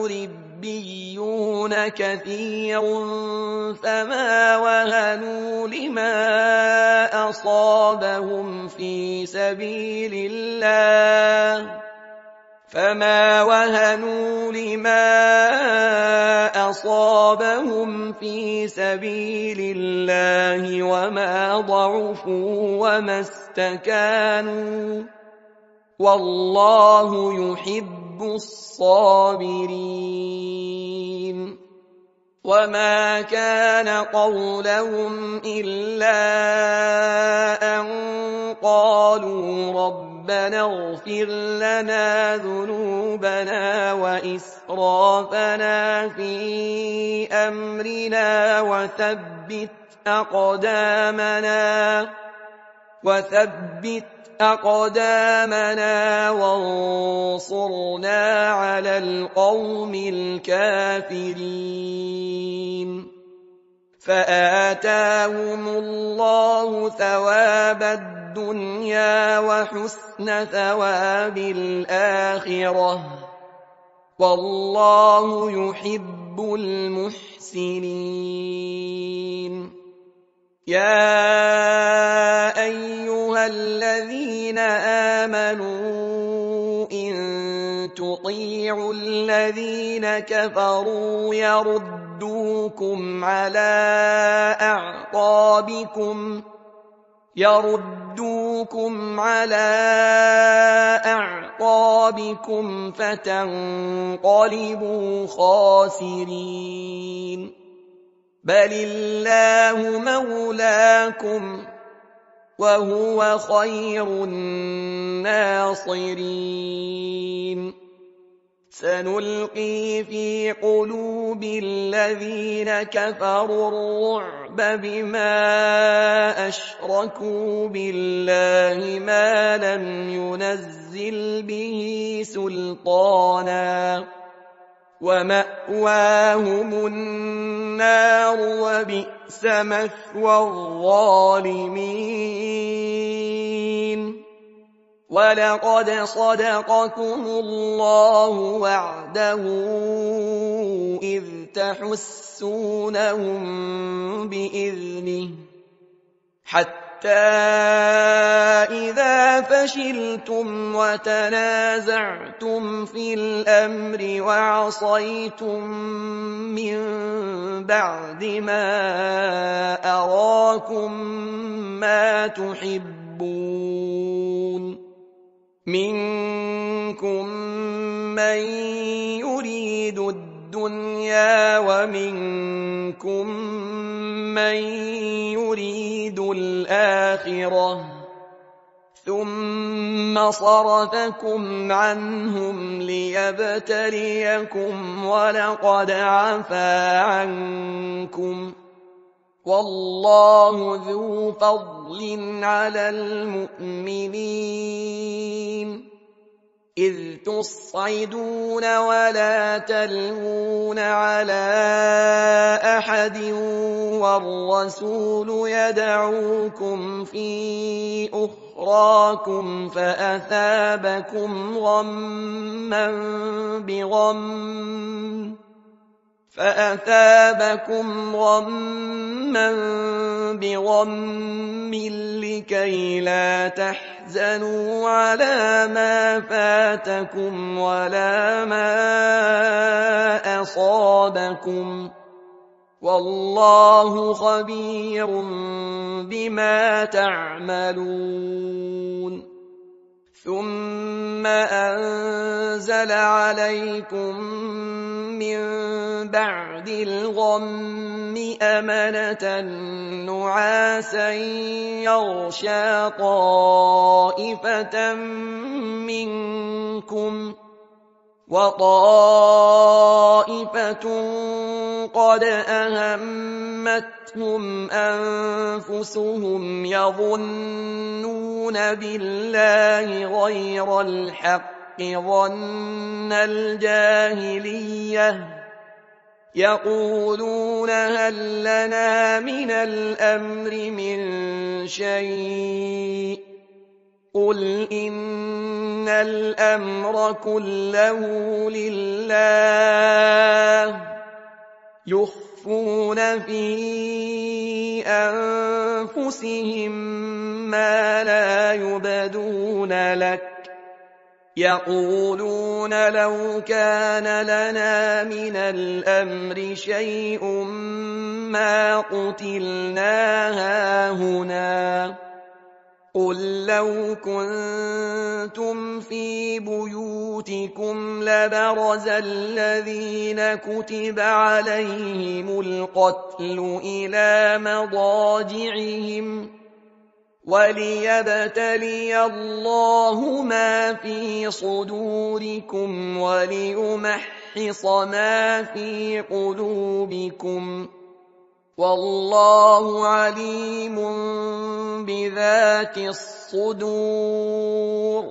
ربيون كثير فما وهنوا لما أصابهم في سبيل الله وما ضعفوا وما اسْتَكَانُوا ۗ وَاللَّهُ يُحِبُّ الصَّابِرِينَ وَمَا كَانَ قَوْلَهُمْ إِلَّا أَن قَالُوا رَبَّنَا اغْفِرْ لَنَا ذُنُوبَنَا وَإِسْرَافَنَا فِي أَمْرِنَا وَثَبِّتْ أَقْدَامَنَا وَانصُرْنَا عَلَى الْقَوْمِ الْكَافِرِينَ فَآتَاهُمُ اللَّهُ ثَوَابَ الدُّنْيَا وَحُسْنَ ثَوَابِ الْآخِرَةِ ۗ وَاللَّهُ يُحِبُّ الْمُحْسِنِينَ يَا أَيُّهَا الَّذِينَ آمَنُوا إِن تُطِيعُوا الَّذِينَ كَفَرُوا يَرُدُّوكُمْ عَلَىٰ أَعْقَابِكُمْ فَتَنقَلِبُوا خَاسِرِينَ بَلِ اللَّهُ مَوْلَاكُمْ ۖ وَهُوَ خَيْرُ النَّاصِرِينَ سَنُلْقِي فِي قُلُوبِ الَّذِينَ كَفَرُوا الرُّعْبَ بِمَا أَشْرَكُوا بِاللَّهِ مَا لَمْ يُنَزِّلْ بِهِ سُلْطَانًا ۖ وَمَأْوَاهُمُ النَّارُ ۖ وَبِئْسَ مَثْوَى الظَّالِمِينَ وَلَقَدْ صَدَقَكُمُ اللَّهُ وَعْدَهُ إِذْ تَحُسُّونَهُم بِإِذْنِهِ حَتَّىٰ إِذَا فَشِلْتُمْ وَتَنَازَعْتُمْ فِي الْأَمْرِ وَعَصَيْتُم مِّن بَعْدِ مَا أَرَاكُم مَّا تُحِبُّونَ مِنكُم مَّن يُرِيدُ الدُّنْيَا وَمِنكُم مَّن يُرِيدُ الْآخِرَةَ ۚ ثُمَّ صَرَفَكُمْ عَنْهُمْ لِيَبْتَلِيَكُمْ ۖ وَلَقَدْ عَفَا عَنكُمْ ۗ وَاللَّهُ ذُو فَضْلٍ عَلَى الْمُؤْمِنِينَ إِذْ تُصْعِدُونَ وَلَا تَلْوُونَ عَلَىٰ أَحَدٍ وَالرَّسُولُ يَدْعُوكُمْ فِي أُخْرَاكُمْ فَأَثَابَكُمْ غَمًّا بِغَمٍّ لِّكَيْ لَا تَحْزَنُوا عَلَىٰ مَا فَاتَكُمْ وَلَا مَا أَصَابَكُمْ ۗ وَاللَّهُ خَبِيرٌ بِمَا تَعْمَلُونَ ثُمَّ أَنزَلَ عَلَيْكُم مِّن بَعْدِ الْغَمِّ أَمَنَةً نُّعَاسًا يَغْشَىٰ طَائِفَةً مِّنكُمْ ۖ وَطَائِفَةٌ قَدْ أَهَمَّتْهُمْ أَنفُسُهُمْ يَظُنُّونَ بِاللَّهِ غَيْرَ الْحَقِّ ظَنَّ الْجَاهِلِيَّةِ ۖ يَقُولُونَ هَل لَّنَا مِنَ الْأَمْرِ مِن شَيْءٍ ۗ قُلْ إِنَّ الْأَمْرَ كُلَّهُ لِلَّهِ ۗ يُخْفُونَ فِي أَنفُسِهِم مَّا لَا يُبْدُونَ لَكَ ۖ يَقُولُونَ لَوْ كَانَ لَنَا مِنَ الْأَمْرِ شَيْءٌ مَّا قُتِلْنَا هَاهُنَا ۗ قل لو كنتم في بيوتكم لبرز الذين كتب عليهم القتل إلى مضاجعهم وليبتلي الله ما في صدوركم وليمحص ما في قلوبكم والله عليم بذات الصدور.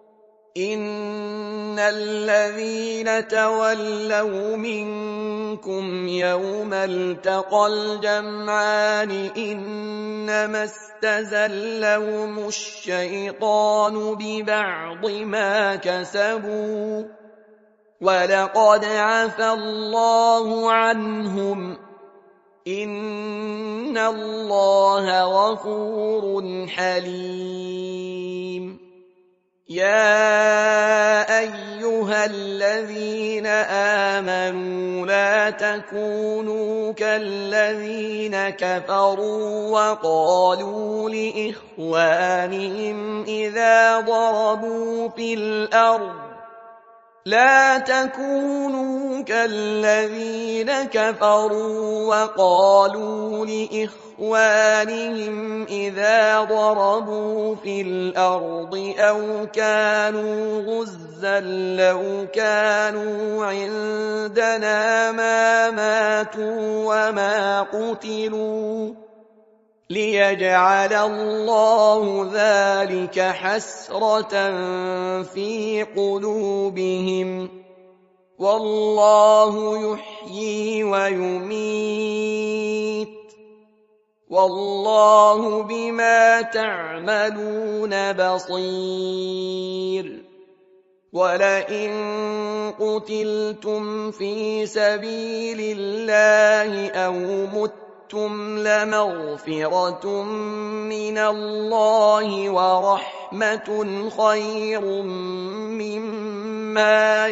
إن الذين تولوا منكم يوم التقى الجمعان إنما استزلهم الشيطان ببعض ما كسبوا ولقد عفى الله عنهم إن الله غفور حليم. يا أيها الذين آمنوا لا تكونوا كالذين كفروا وقالوا لإخوانهم إذا ضربوا في الأرض لا تكونوا كالذين كفروا وقالوا لإخوانهم إذا ضربوا في الأرض أو كانوا غزا لو كانوا عندنا ما ماتوا وما قتلوا ليجعل الله ذلك حسرة في قلوبهم والله يحيي ويميت والله بما تعملون بصير. ولئن قتلتم في سبيل الله أو متم لمغفرة من الله ورحمة خير مما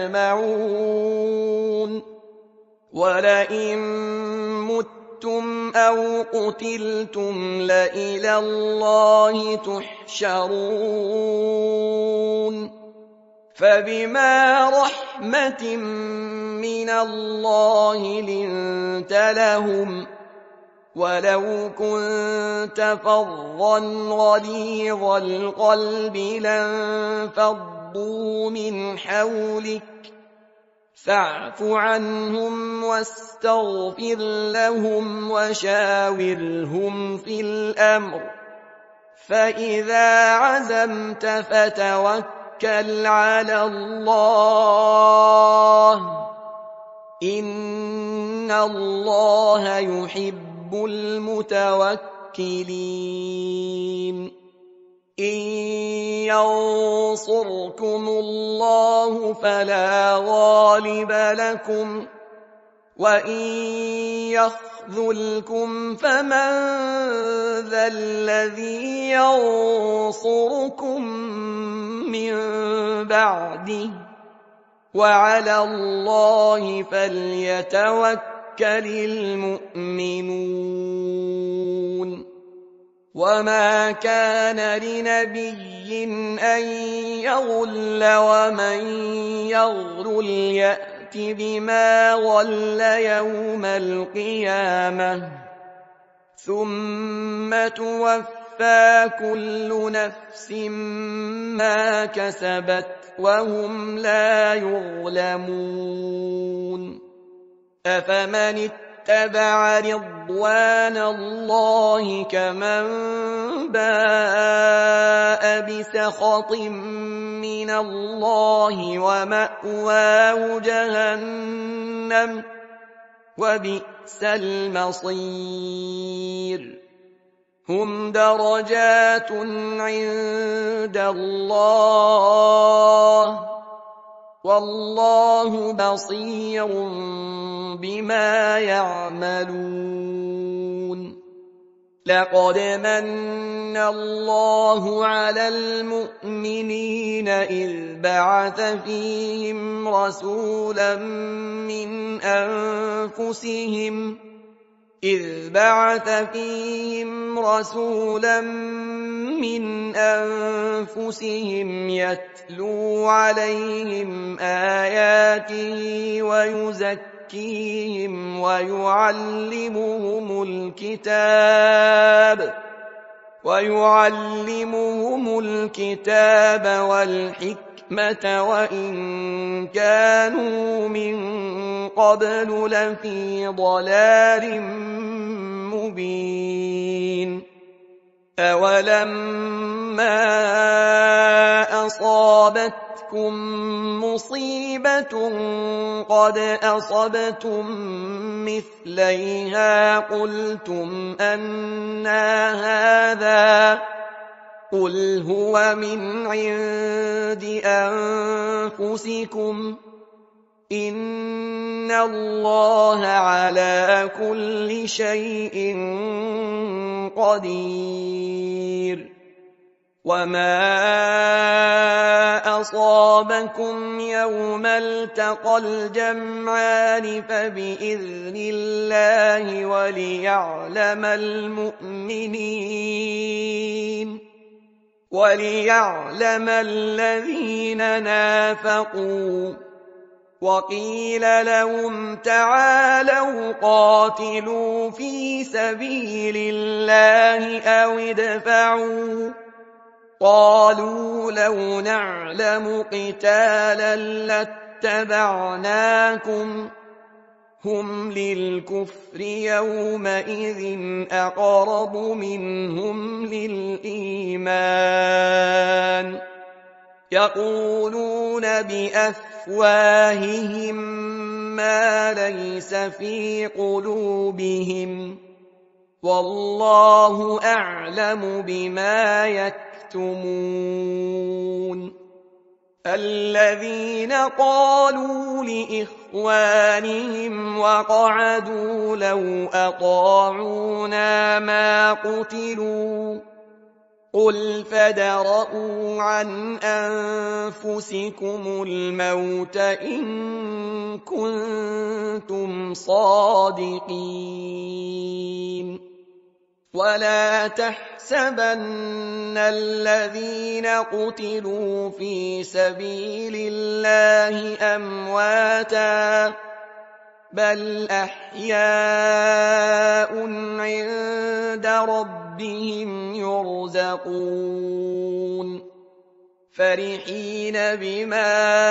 يجمعون. ولئن متم أو قتلتم لإلى الله تحشرون. فبما رحمة من الله لنت لهم ولو كنت فظا غليظ القلب لانفضوا من حولك فاعف عنهم واستغفر لهم وشاورهم في الأمر فإذا عزمت فتوكل على الله إن الله يحب المتوكلين. إن ينصركم الله فلا غالب لكم وإن يخذلكم فمن ذا الذي ينصركم من بعده وعلى الله فليتوكل المؤمنون. وما كان لنبي أن يغل ومن يغل يأت بما غل يوم القيامة ثم توفى كل نفس ما كسبت وهم لا يظلمون. أفمن اتبع رضوان الله كمن باء بسخط من الله ومأواه جهنم وبئس المصير. هم درجات عند الله والله بصير بما يعملون. لقد من الله على المؤمنين إذ بعث فيهم رسولا من أنفسهم يتلو عليهم آياته ويزكيهم ويعلمهم الكتاب والحكمة وإن كانوا من قبل لفي ضلال مبين أولما أصابتكم مصيبة قد أصبتم مثليها قلتم أنى هذا قل هو من عند أنفسكم إن الله على كل شيء قدير وما أصابكم يوم التقى الجمعان فبإذن الله وليعلم الذين نافقوا وقيل لهم تعالوا قاتلوا في سبيل الله أو ادفعوا قالوا لو نعلم قتالا لاتبعناكم هم للكفر يومئذ أقرب منهم للإيمان يقولون بأفواههم ما ليس في قلوبهم والله أعلم بما يكتمون الذين قالوا لإخوانهم وقعدوا لو أطاعونا ما قتلوا قل فادرءوا عن أنفسكم الموت إن كنتم صادقين ولا تحسبن الذين قتلوا في سبيل الله أمواتا بل أحياء عند ربهم يرزقون فرحين بما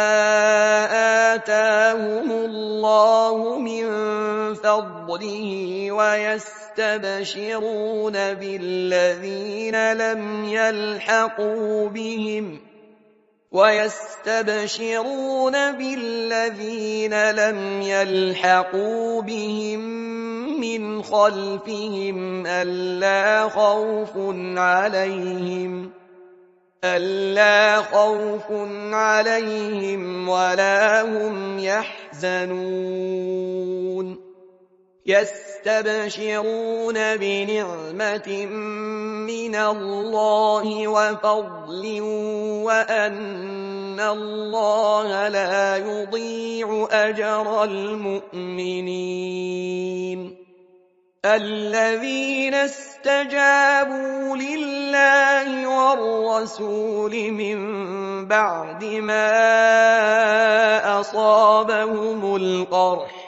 آتاهم الله من فضله ويستبشرون بالذين لم يلحقوا بهم من خلفهم ألا خوف عليهم ولا هم يحزنون يستبشرون بنعمة من الله وفضل وأن الله لا يضيع أجر المؤمنين الذين استجابوا لله والرسول من بعد ما أصابهم القرح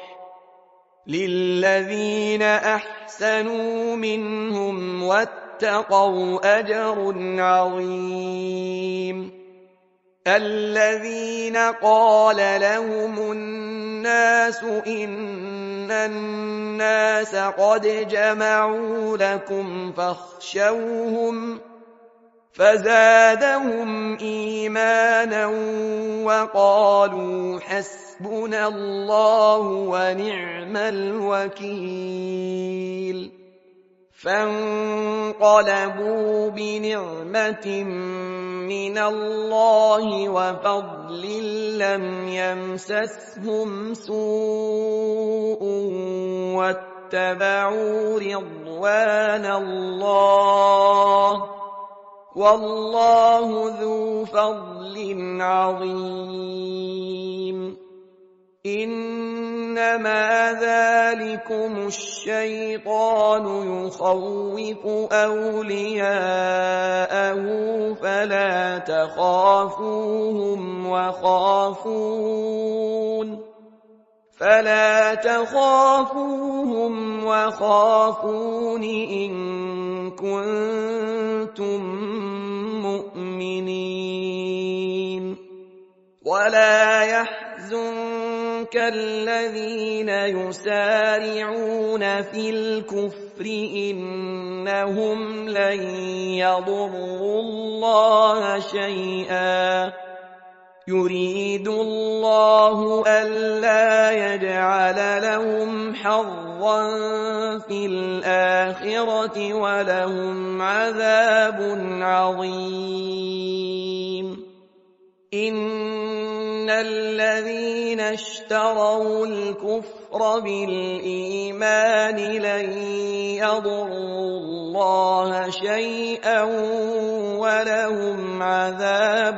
للذين أحسنوا منهم واتقوا أجر عظيم الذين قال لهم الناس إن الناس قد جمعوا لكم فاخشوهم فزادهم إيمانا وقالوا حسبنا الله ونعم الوكيل فانقلبوا بنعمة من الله وفضل لم يمسسهم سوء واتبعوا رضوان الله والله ذو فضل عظيم إنما ذلكم الشيطان يخوف أولياءه فلا تخافوهم وخافون إن كنتم مؤمنين. ولا يحزنك الذين يسارعون في الكفر إنهم لن يضروا الله شيئا يريد الله ألا يجعل لهم حظا في الآخرة ولهم عذاب عظيم. إن الذين اشتروا الكفر بالإيمان لن يضروا الله شيئا ولهم عذاب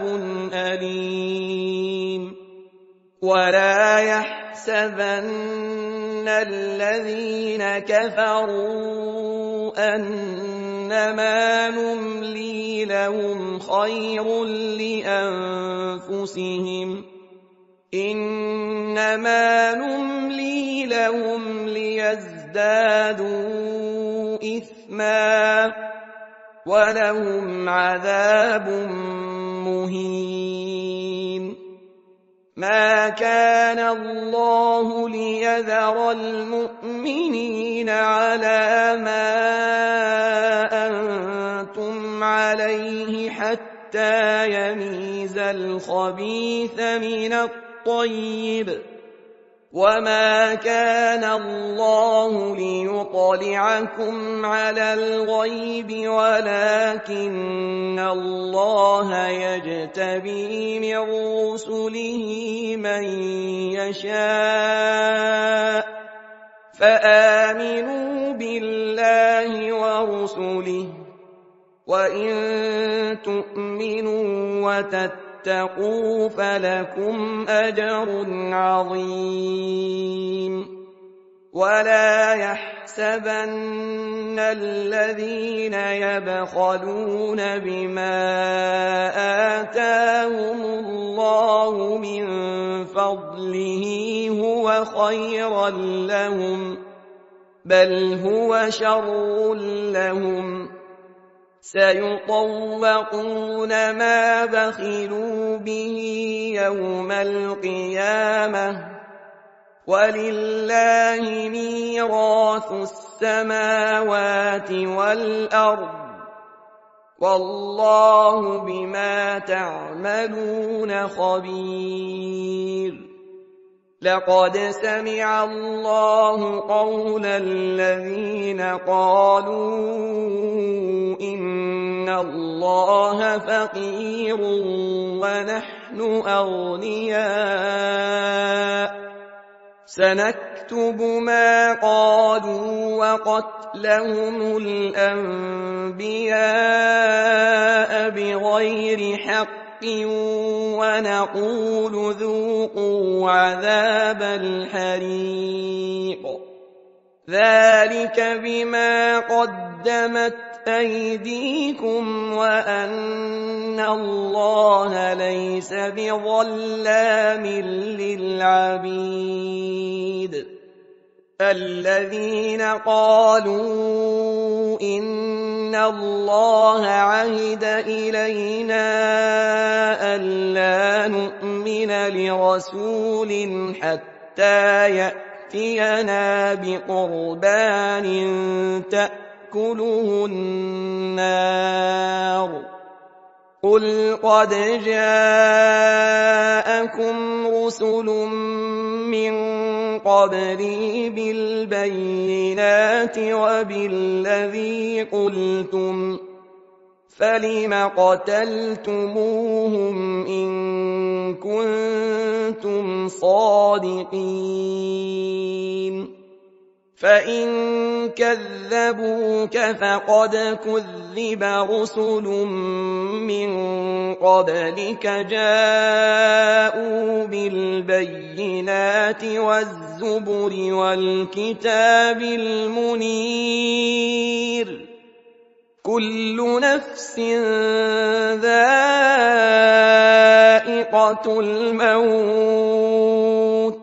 أليم. ولا يحسبن الذين كفروا أنما نملي لهم خير لأنفسهم إنما نملي لهم ليزدادوا إثما ولهم عذاب مهين. ما كان الله ليذر المؤمنين على ما أنتم عليه حتى يميز الخبيث من الطيب وما كان الله ليطلعكم على الغيب ولكن الله يجتبي من رسله من يشاء فآمنوا بالله ورسله وإن تؤمنوا وتتقوا فلكم أجر عظيم. ولا يحسبن الذين يبخلون بما آتاهم الله من فضله هو خيرا لهم بل هو شر لهم سيطوقون ما بخلوا به يوم القيامة ولله ميراث السماوات والأرض والله بما تعملون خبير. لقد سمع الله قول الذين قالوا إن الله فقير ونحن أغنياء سنكتب ما قالوا وقتلهم الأنبياء بغير حق ونقول ذوقوا عذاب الحريق ذلك بما قدمت أيديكم وأن الله ليس بظلام للعبيد. الذين قالوا إن الله عهد إلينا ألا نؤمن لرسول حتى يأتينا بقربان تأكله النار قل قد جاءكم رسل من قبلي بالبينات وبالذي قلتم فلم قتلتموهم إن كنتم صادقين فإن كذبوك فقد كذب رسل من قبلك جاءوا بالبينات والزبر والكتاب المنير كل نفس ذائقة الموت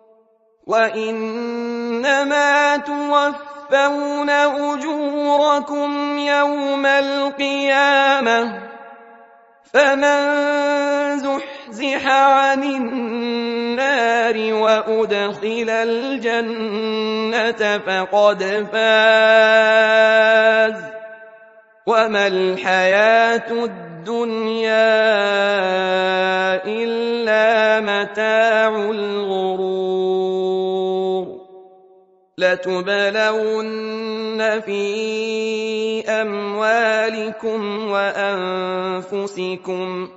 وإنما توفون أجوركم يوم القيامة فمن زحزح عن النار وأدخل الجنة فقد فاز وما الحياة الدنيا إلا متاع الغرور لتبلون في أموالكم وأنفسكم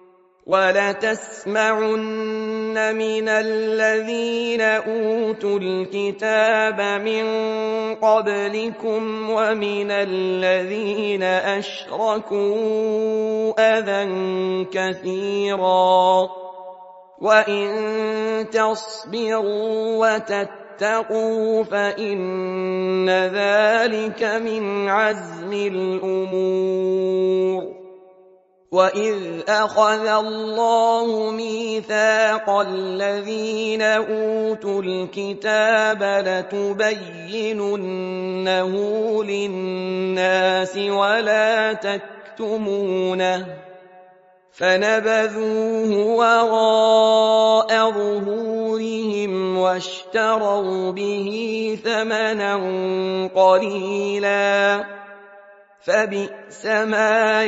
ولتسمعن من الذين أوتوا الكتاب من قبلكم ومن الذين أشركوا أذى كثيرا وإن تصبروا وتتقوا فإن ذلك من عزم الأمور وإذ أخذ الله ميثاق الذين أوتوا الكتاب لتبيننه للناس ولا تكتمونه فنبذوه وراء ظهورهم واشتروا به ثمنا قليلا فبئس ما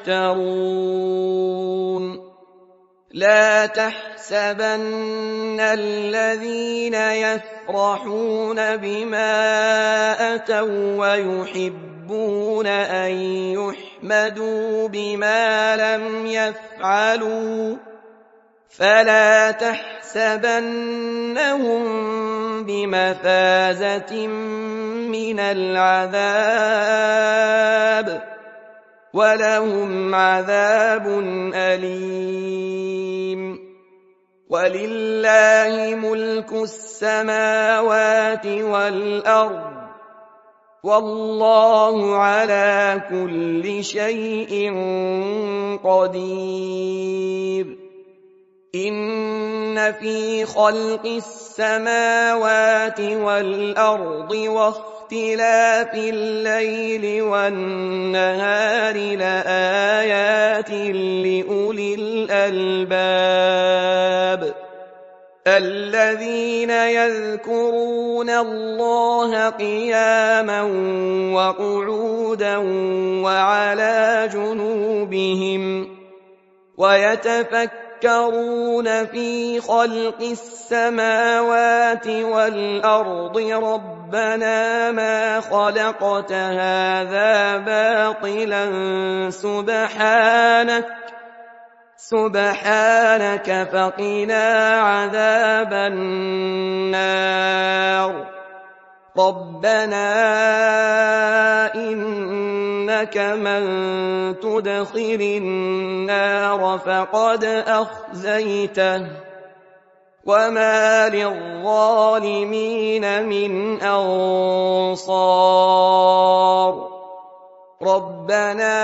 يشترون لا تحسبن الذين يفرحون بما أتوا ويحبون أن يحمدوا بما لم يفعلوا فلا تحسبنهم بمفازة من العذاب ولهم عذاب أليم ولله ملك السماوات والأرض والله على كل شيء قدير إن في خلق السماوات والأرض واختلاف الليل والنهار لآيات لأولي الألباب الذين يذكرون الله قياما وقعودا وعلى جنوبهم ويتفكرون في خلق السماوات والأرض ربنا ما خلقت هذا باطلا سبحانك فقنا عذاب النار ربنا إنك من تدخل النار فقد أخزيته وما للظالمين من أنصار ربنا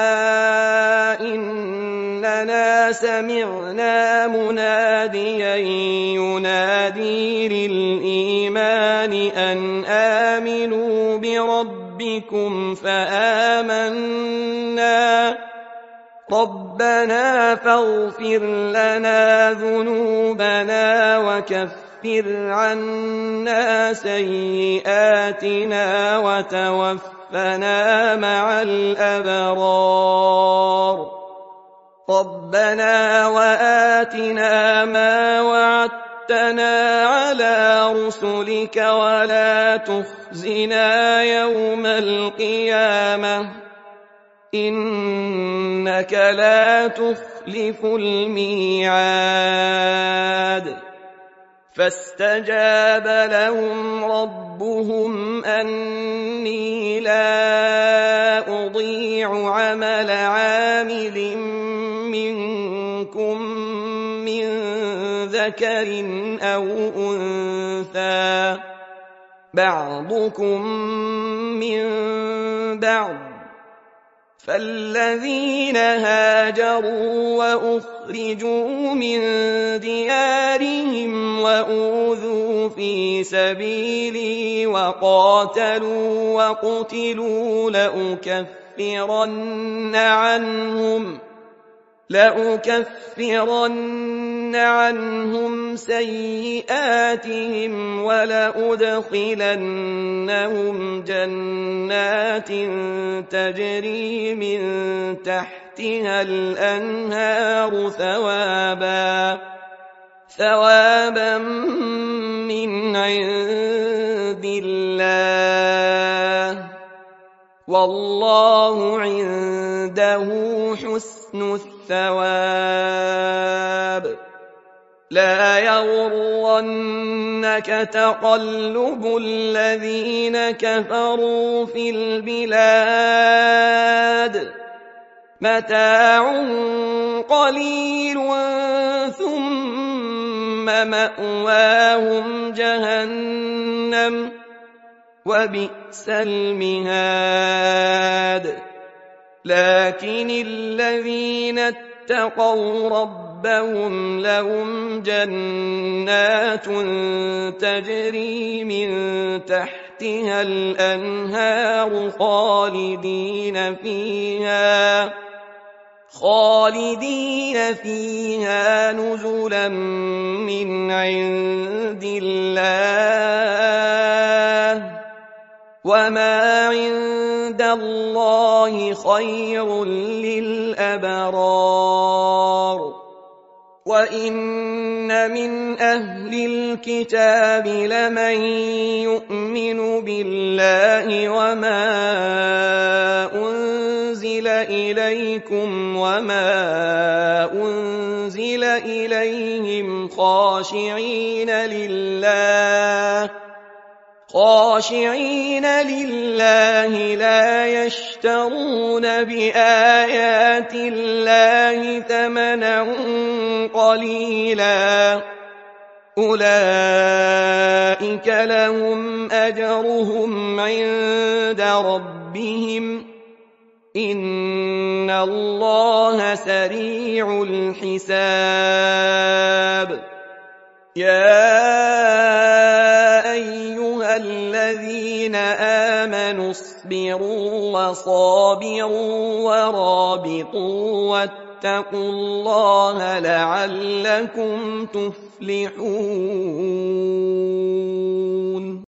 إننا سمعنا مناديا ينادي للإيمان أن آمنوا بربكم فآمنا ربنا فاغفر لنا ذنوبنا وكفر عنا سيئاتنا وتوفنا مع الأبرار ربنا وآتنا ما وعدتنا على رسلك ولا تخزنا يوم القيامة إنك لا تخلف الميعاد فاستجاب لهم ربهم أني لا أضيع عمل عامل منكم من ذكر أو أنثى بعضكم من بعض، فالذين هاجروا وأخرجوا من ديارهم وأوذوا في سبيلي وقاتلوا وقتلوا لأكفرن عنهم سيئاتهم ولأدخلنهم جنات تجري من تحتها الأنهار ثوابا من عند الله، والله عنده حسن الثواب. لا يغرنك تقلب الذين كفروا في البلاد، متاع قليل ثم مأواهم جهنم وبئس المهاد. لكن الذين اتقوا ربهم لهم جنات تجري من تحتها الأنهار خالدين فيها نزلا من عند الله، وما عند الله خير للأبرار. وإن من أهل الكتاب لمن يؤمن بالله وما أنزل إليكم وما أنزل إليهم خاشعين لله لا يشترون بآيات الله ثمنا قليلا، أولئك لهم أجرهم عند ربهم، إن الله سريع الحساب. يا أيها الذين آمنوا اصبروا وصابروا ورابطوا واتقوا الله لعلكم تفلحون.